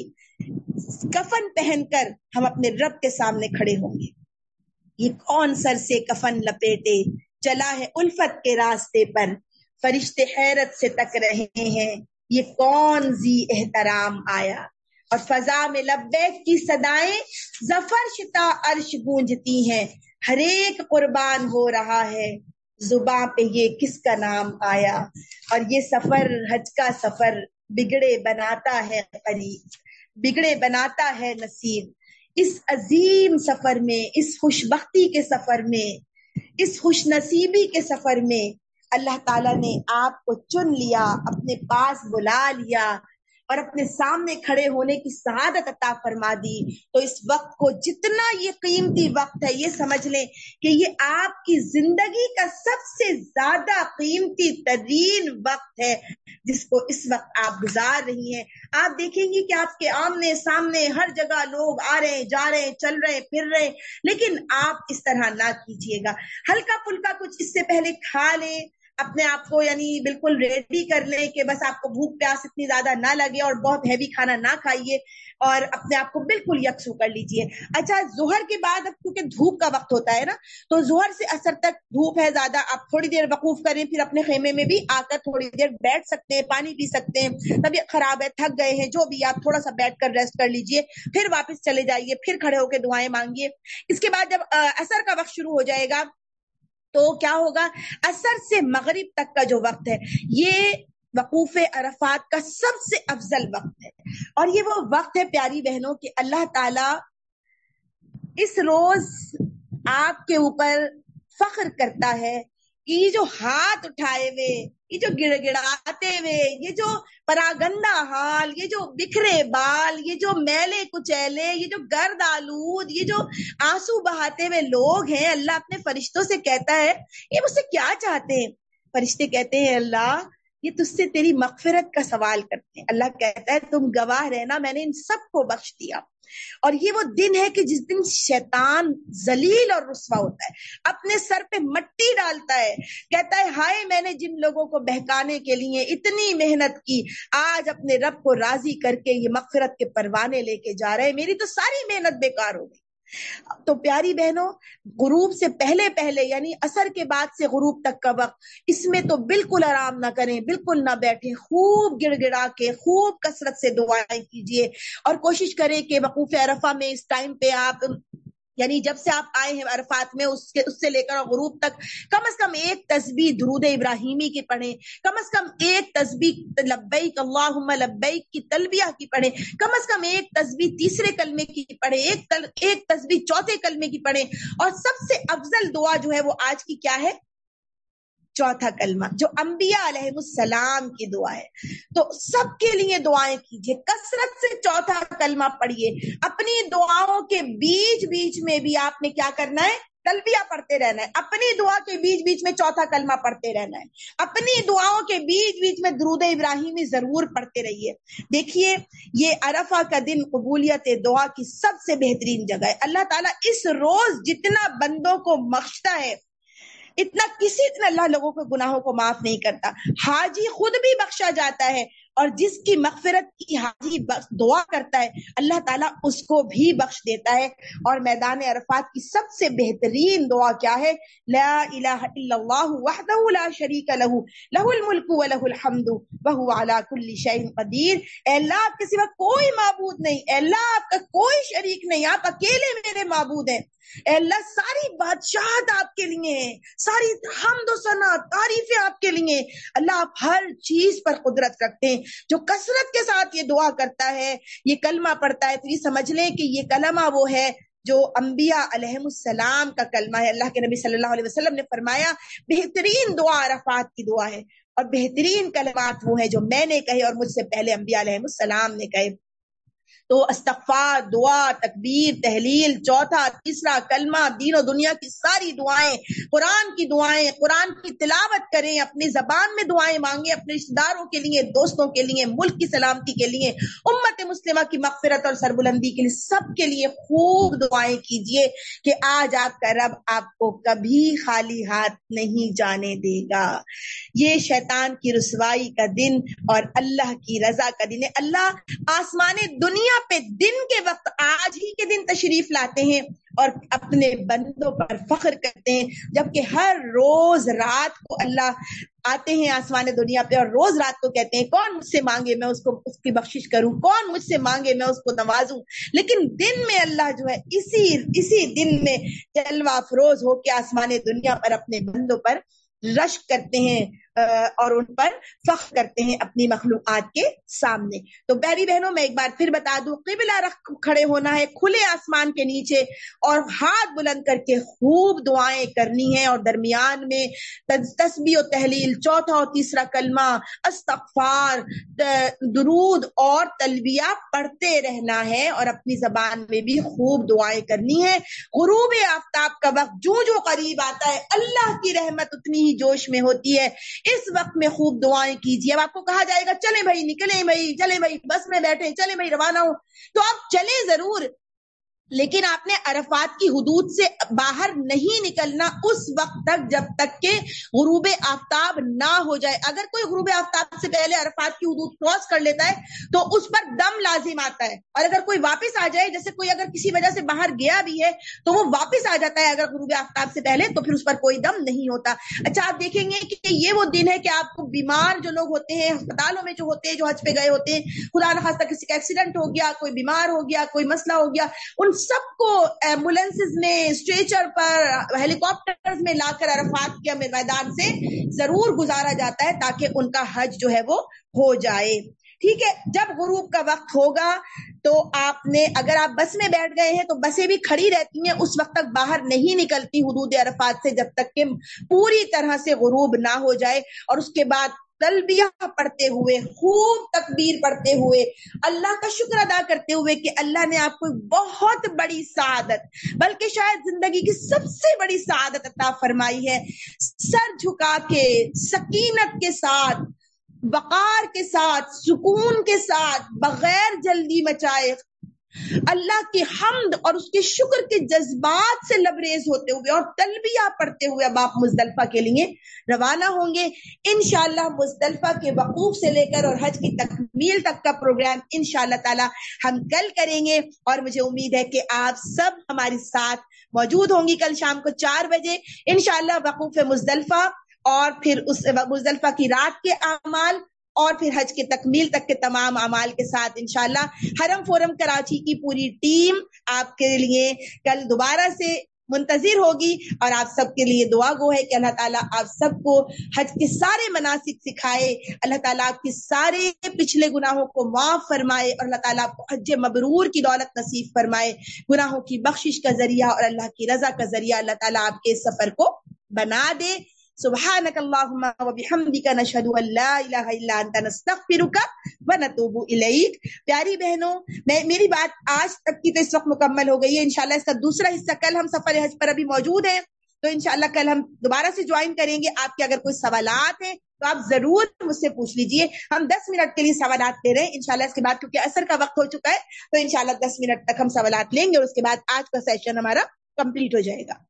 کفن پہن کر ہم اپنے رب کے سامنے کھڑے ہوں گے. یہ کون سر سے کفن لپیٹے چلا ہے الفت کے راستے پر، فرشتے حیرت سے تک رہے ہیں یہ کون ذی احترام آیا. اور فضا میں لبیک کی صدائیں ظفر شتا عرش گونجتی ہیں، ہر ایک قربان ہو رہا ہے زباں پہ یہ کس کا نام آیا. اور یہ سفر حج کا سفر بگڑے بناتا ہے قریب، بگڑے بناتا ہے نصیب. اس عظیم سفر میں، اس خوش بختی کے سفر میں، اس خوش نصیبی کے سفر میں اللہ تعالیٰ نے آپ کو چن لیا، اپنے پاس بلا لیا اور اپنے سامنے کھڑے ہونے کی سعادت عطا فرما دی. تو اس وقت کو جتنا یہ قیمتی وقت ہے، یہ سمجھ لیں کہ یہ آپ کی زندگی کا سب سے زیادہ قیمتی ترین وقت ہے جس کو اس وقت آپ گزار رہی ہیں. آپ دیکھیں گی کہ آپ کے آمنے سامنے ہر جگہ لوگ آ رہے ہیں، جا رہے ہیں، چل رہے ہیں، پھر رہے ہیں، لیکن آپ اس طرح نہ کیجیے گا. ہلکا پھلکا کچھ اس سے پہلے کھا لیں، اپنے آپ کو یعنی بالکل ریڈی کر لیں کہ بس آپ کو بھوک پیاس اتنی زیادہ نہ لگے اور بہت ہیوی کھانا نہ کھائیے، اور اپنے آپ کو بالکل یکسو کر لیجئے. اچھا، ظہر کے بعد اب کیونکہ دھوپ کا وقت ہوتا ہے نا، تو ظہر سے عصر تک دھوپ ہے زیادہ، آپ تھوڑی دیر وقوف کریں، پھر اپنے خیمے میں بھی آ کر تھوڑی دیر بیٹھ سکتے ہیں، پانی پی سکتے ہیں، طبیعت خراب ہے، تھک گئے ہیں، جو بھی، آپ تھوڑا سا بیٹھ کر ریسٹ کر لیجئے، پھر واپس چلے جائیے، پھر کھڑے ہو کے دعائیں مانگیے. اس کے بعد جب عصر کا وقت شروع ہو جائے گا تو کیا ہوگا، عصر سے مغرب تک کا جو وقت ہے یہ وقوف عرفات کا سب سے افضل وقت ہے. اور یہ وہ وقت ہے پیاری بہنوں کہ اللہ تعالیٰ اس روز آپ کے اوپر فخر کرتا ہے کہ یہ جو ہاتھ اٹھائے ہوئے، یہ جو گڑ گڑاتے ہوئے، یہ جو پراگندہ حال، یہ جو بکھرے بال، یہ جو میلے کچیلے، یہ جو گرد آلود، یہ جو آنسو بہاتے ہوئے لوگ ہیں، اللہ اپنے فرشتوں سے کہتا ہے یہ مجھ سے کیا چاہتے ہیں؟ فرشتے کہتے ہیں اللہ یہ تجھ سے تیری مغفرت کا سوال کرتے ہیں. اللہ کہتا ہے تم گواہ رہنا، میں نے ان سب کو بخش دیا. اور یہ وہ دن ہے کہ جس دن شیطان ذلیل اور رسوا ہوتا ہے، اپنے سر پہ مٹی ڈالتا ہے، کہتا ہے ہائے میں نے جن لوگوں کو بہکانے کے لیے اتنی محنت کی، آج اپنے رب کو راضی کر کے یہ مغفرت کے پروانے لے کے جا رہے، میری تو ساری محنت بیکار ہو گئی. تو پیاری بہنوں، غروب سے پہلے پہلے یعنی عصر کے بعد سے غروب تک کا وقت، اس میں تو بالکل آرام نہ کریں، بالکل نہ بیٹھیں، خوب گڑ گڑا کے خوب کثرت سے دعائیں کیجیے. اور کوشش کریں کہ وقوف عرفہ میں اس ٹائم پہ آپ یعنی جب سے آپ آئے ہیں عرفات میں، اس کے اس سے لے کر غروب تک کم از کم ایک تسبیح درود ابراہیمی کی پڑھیں، کم از کم ایک تسبیح لبیک اللہم لبیک کی تلبیہ کی پڑھیں، کم از کم ایک تسبیح تیسرے کلمے کی پڑھیں، ایک تل ایک تسبیح چوتھے کلمے کی پڑھیں. اور سب سے افضل دعا جو ہے وہ آج کی کیا ہے؟ چوتھا کلمہ، جو انبیاء علیہ السلام کی دعا ہے. تو سب کے لیے دعائیں کیجیے، کثرت سے چوتھا کلمہ پڑھیے. اپنی دعاؤں کے بیچ بیچ میں بھی آپ نے کیا کرنا ہے؟ تلبیہ پڑھتے رہنا ہے. اپنی دعا کے بیچ بیچ میں چوتھا کلمہ پڑھتے رہنا ہے. اپنی دعاؤں کے بیچ بیچ میں درود ابراہیمی ضرور پڑھتے رہیے. دیکھیے یہ عرفہ کا دن قبولیت دعا کی سب سے بہترین جگہ ہے. اللہ تعالیٰ اس روز جتنا بندوں کو بخشتا ہے اتنا کسی دن اللہ لوگوں کے گناہوں کو معاف نہیں کرتا. حاجی خود بھی بخشا جاتا ہے اور جس کی مغفرت کی حاجی دعا کرتا ہے اللہ تعالیٰ اس کو بھی بخش دیتا ہے. اور میدان عرفات کی سب سے بہترین دعا کیا ہے؟ لا الہ الا اللہ وحدہ لا شریک لہ لہ الملک ولہ الحمد وہو علی کل شیء قدیر. اے اللہ آپ کے سوا کوئی معبود نہیں، اے اللہ آپ کا کوئی شریک نہیں، آپ اکیلے میرے معبود ہیں. اے اللہ ساری بادشاہت آپ کے لیے ہے، ساری حمد و ثنا تعریفیں آپ کے لیے. اللہ آپ ہر چیز پر قدرت رکھتے ہیں. جو کثرت کے ساتھ یہ دعا کرتا ہے، یہ کلمہ پڑھتا ہے، تو یہ سمجھ لیں کہ یہ کلمہ وہ ہے جو انبیاء علیہم السلام کا کلمہ ہے. اللہ کے نبی صلی اللہ علیہ وسلم نے فرمایا بہترین دعا عرفات کی دعا ہے، اور بہترین کلمات وہ ہیں جو میں نے کہے اور مجھ سے پہلے انبیاء علیہم السلام نے کہے. تو استغفار، دعا، تکبیر، تحلیل، چوتھا تیسرا کلمہ، دین و دنیا کی ساری دعائیں، قرآن کی دعائیں، قرآن کی تلاوت کریں، اپنی زبان میں دعائیں مانگیں، اپنے رشتہ داروں کے لیے، دوستوں کے لیے، ملک کی سلامتی کے لیے، امت مسلمہ کی مغفرت اور سربلندی کے لیے، سب کے لیے خوب دعائیں کیجئے کہ آج آپ کا رب آپ کو کبھی خالی ہاتھ نہیں جانے دے گا. یہ شیطان کی رسوائی کا دن اور اللہ کی رضا کا دن ہے. اللہ آسمان دنیا پہ دن کے وقت آج ہی کے دن تشریف لاتے ہیں اور اپنے بندوں پر فخر کرتے ہیں، جبکہ ہر روز رات کو اللہ آتے ہیں آسمان دنیا پہ اور روز رات کو کہتے ہیں کون مجھ سے مانگے میں اس کو اس کی بخشش کروں، کون مجھ سے مانگے میں اس کو نوازوں. لیکن دن میں اللہ جو ہے اسی اسی دن میں جلوہ افروز ہو کے آسمان دنیا پر اپنے بندوں پر رشک کرتے ہیں اور ان پر فخر کرتے ہیں اپنی مخلوقات کے سامنے. تو پیاری بہنوں میں ایک بار پھر بتا دوں، قبلہ رخ کھڑے ہونا ہے کھلے آسمان کے نیچے اور ہاتھ بلند کر کے خوب دعائیں کرنی ہیں، اور درمیان میں تسبیح و تحلیل، چوتھا اور تیسرا کلمہ، استغفار، درود اور تلبیہ پڑھتے رہنا ہے، اور اپنی زبان میں بھی خوب دعائیں کرنی ہے. غروب آفتاب کا وقت جو جو قریب آتا ہے اللہ کی رحمت اتنی ہی جوش میں ہوتی ہے. اس وقت میں خوب دعائیں کیجیے. اب آپ کو کہا جائے گا چلیں بھائی نکلیں بھائی چلیں بھائی بس میں بیٹھیں چلیں بھائی روانہ ہوں، تو آپ چلیں ضرور، لیکن آپ نے عرفات کی حدود سے باہر نہیں نکلنا اس وقت تک جب تک کہ غروب آفتاب نہ ہو جائے. اگر کوئی غروب آفتاب سے پہلے عرفات کی حدود کراس کر لیتا ہے تو اس پر دم لازم آتا ہے، اور اگر کوئی واپس آ جائے، جیسے کوئی اگر کسی وجہ سے باہر گیا بھی ہے تو وہ واپس آ جاتا ہے اگر غروب آفتاب سے پہلے، تو پھر اس پر کوئی دم نہیں ہوتا. اچھا آپ دیکھیں گے کہ یہ وہ دن ہے کہ آپ کو بیمار جو لوگ ہوتے ہیں ہسپتالوں میں جو ہوتے ہیں، جو حج پہ گئے ہوتے ہیں، خدا نخواستہ کسی کا ایکسیڈنٹ ہو گیا، کوئی بیمار ہو گیا، کوئی مسئلہ ہو گیا، ان سب کو ایمبولینسز میں، اسٹریچر پر، ہیلی کاپٹرز میں لا کر عرفات کے میدان سے ضرور گزارا جاتا ہے تاکہ ان کا حج جو ہے وہ ہو جائے. ٹھیک ہے، جب غروب کا وقت ہوگا تو آپ نے، اگر آپ بس میں بیٹھ گئے ہیں تو بسیں بھی کھڑی رہتی ہیں، اس وقت تک باہر نہیں نکلتی حدود عرفات سے جب تک کہ پوری طرح سے غروب نہ ہو جائے. اور اس کے بعد تلبیہ پڑھتے ہوئے، خوب تکبیر پڑھتے ہوئے، اللہ کا شکر ادا کرتے ہوئے کہ اللہ نے آپ کو بہت بڑی سعادت، بلکہ شاید زندگی کی سب سے بڑی سعادت عطا فرمائی ہے، سر جھکا کے سکینت کے ساتھ، وقار کے ساتھ، سکون کے ساتھ، بغیر جلدی مچائے اللہ کی حمد اور اس کے شکر کے جذبات سے لبریز ہوتے ہوئے اور تلبیہ پڑھتے ہوئے اب آپ مزدلفہ کے لیے روانہ ہوں گے. انشاءاللہ مزدلفہ کے وقوف سے لے کر اور حج کی تکمیل تک کا پروگرام انشاءاللہ تعالی ہم کل کریں گے، اور مجھے امید ہے کہ آپ سب ہمارے ساتھ موجود ہوں گی کل شام کو چار بجے انشاءاللہ وقوف مزدلفہ، اور پھر اس مزدلفہ کی رات کے اعمال، اور پھر حج کے تکمیل تک کے تمام اعمال کے ساتھ انشاءاللہ حرم فورم کراچی کی پوری ٹیم آپ کے لیے کل دوبارہ سے منتظر ہوگی، اور آپ سب کے لیے دعا گو ہے کہ اللہ تعالیٰ آپ سب کو حج کے سارے مناسک سکھائے، اللہ تعالیٰ آپ کے سارے پچھلے گناہوں کو معاف فرمائے، اور اللہ تعالیٰ آپ کو حج مبرور کی دولت نصیب فرمائے، گناہوں کی بخشش کا ذریعہ اور اللہ کی رضا کا ذریعہ اللہ تعالیٰ آپ کے سفر کو بنا دے. سبحانک اللہم و بحمدک نشہد ان لا الہ الا انت نستغفرک و نتوب الیک. پیاری بہنوں، میں میری بات آج تک کی تو اس وقت مکمل ہو گئی ہے. انشاءاللہ اس کا دوسرا حصہ کل ہم سفر حج پر ابھی موجود ہیں، تو انشاءاللہ کل ہم دوبارہ سے جوائن کریں گے. آپ کے اگر کوئی سوالات ہیں تو آپ ضرور مجھ سے پوچھ لیجئے. ہم دس منٹ کے لیے سوالات لے رہے ہیں انشاءاللہ. اس کے بعد کیونکہ عصر کا وقت ہو چکا ہے تو انشاءاللہ دس منٹ تک ہم سوالات لیں گے، اور اس کے بعد آج کا سیشن ہمارا کمپلیٹ ہو جائے گا.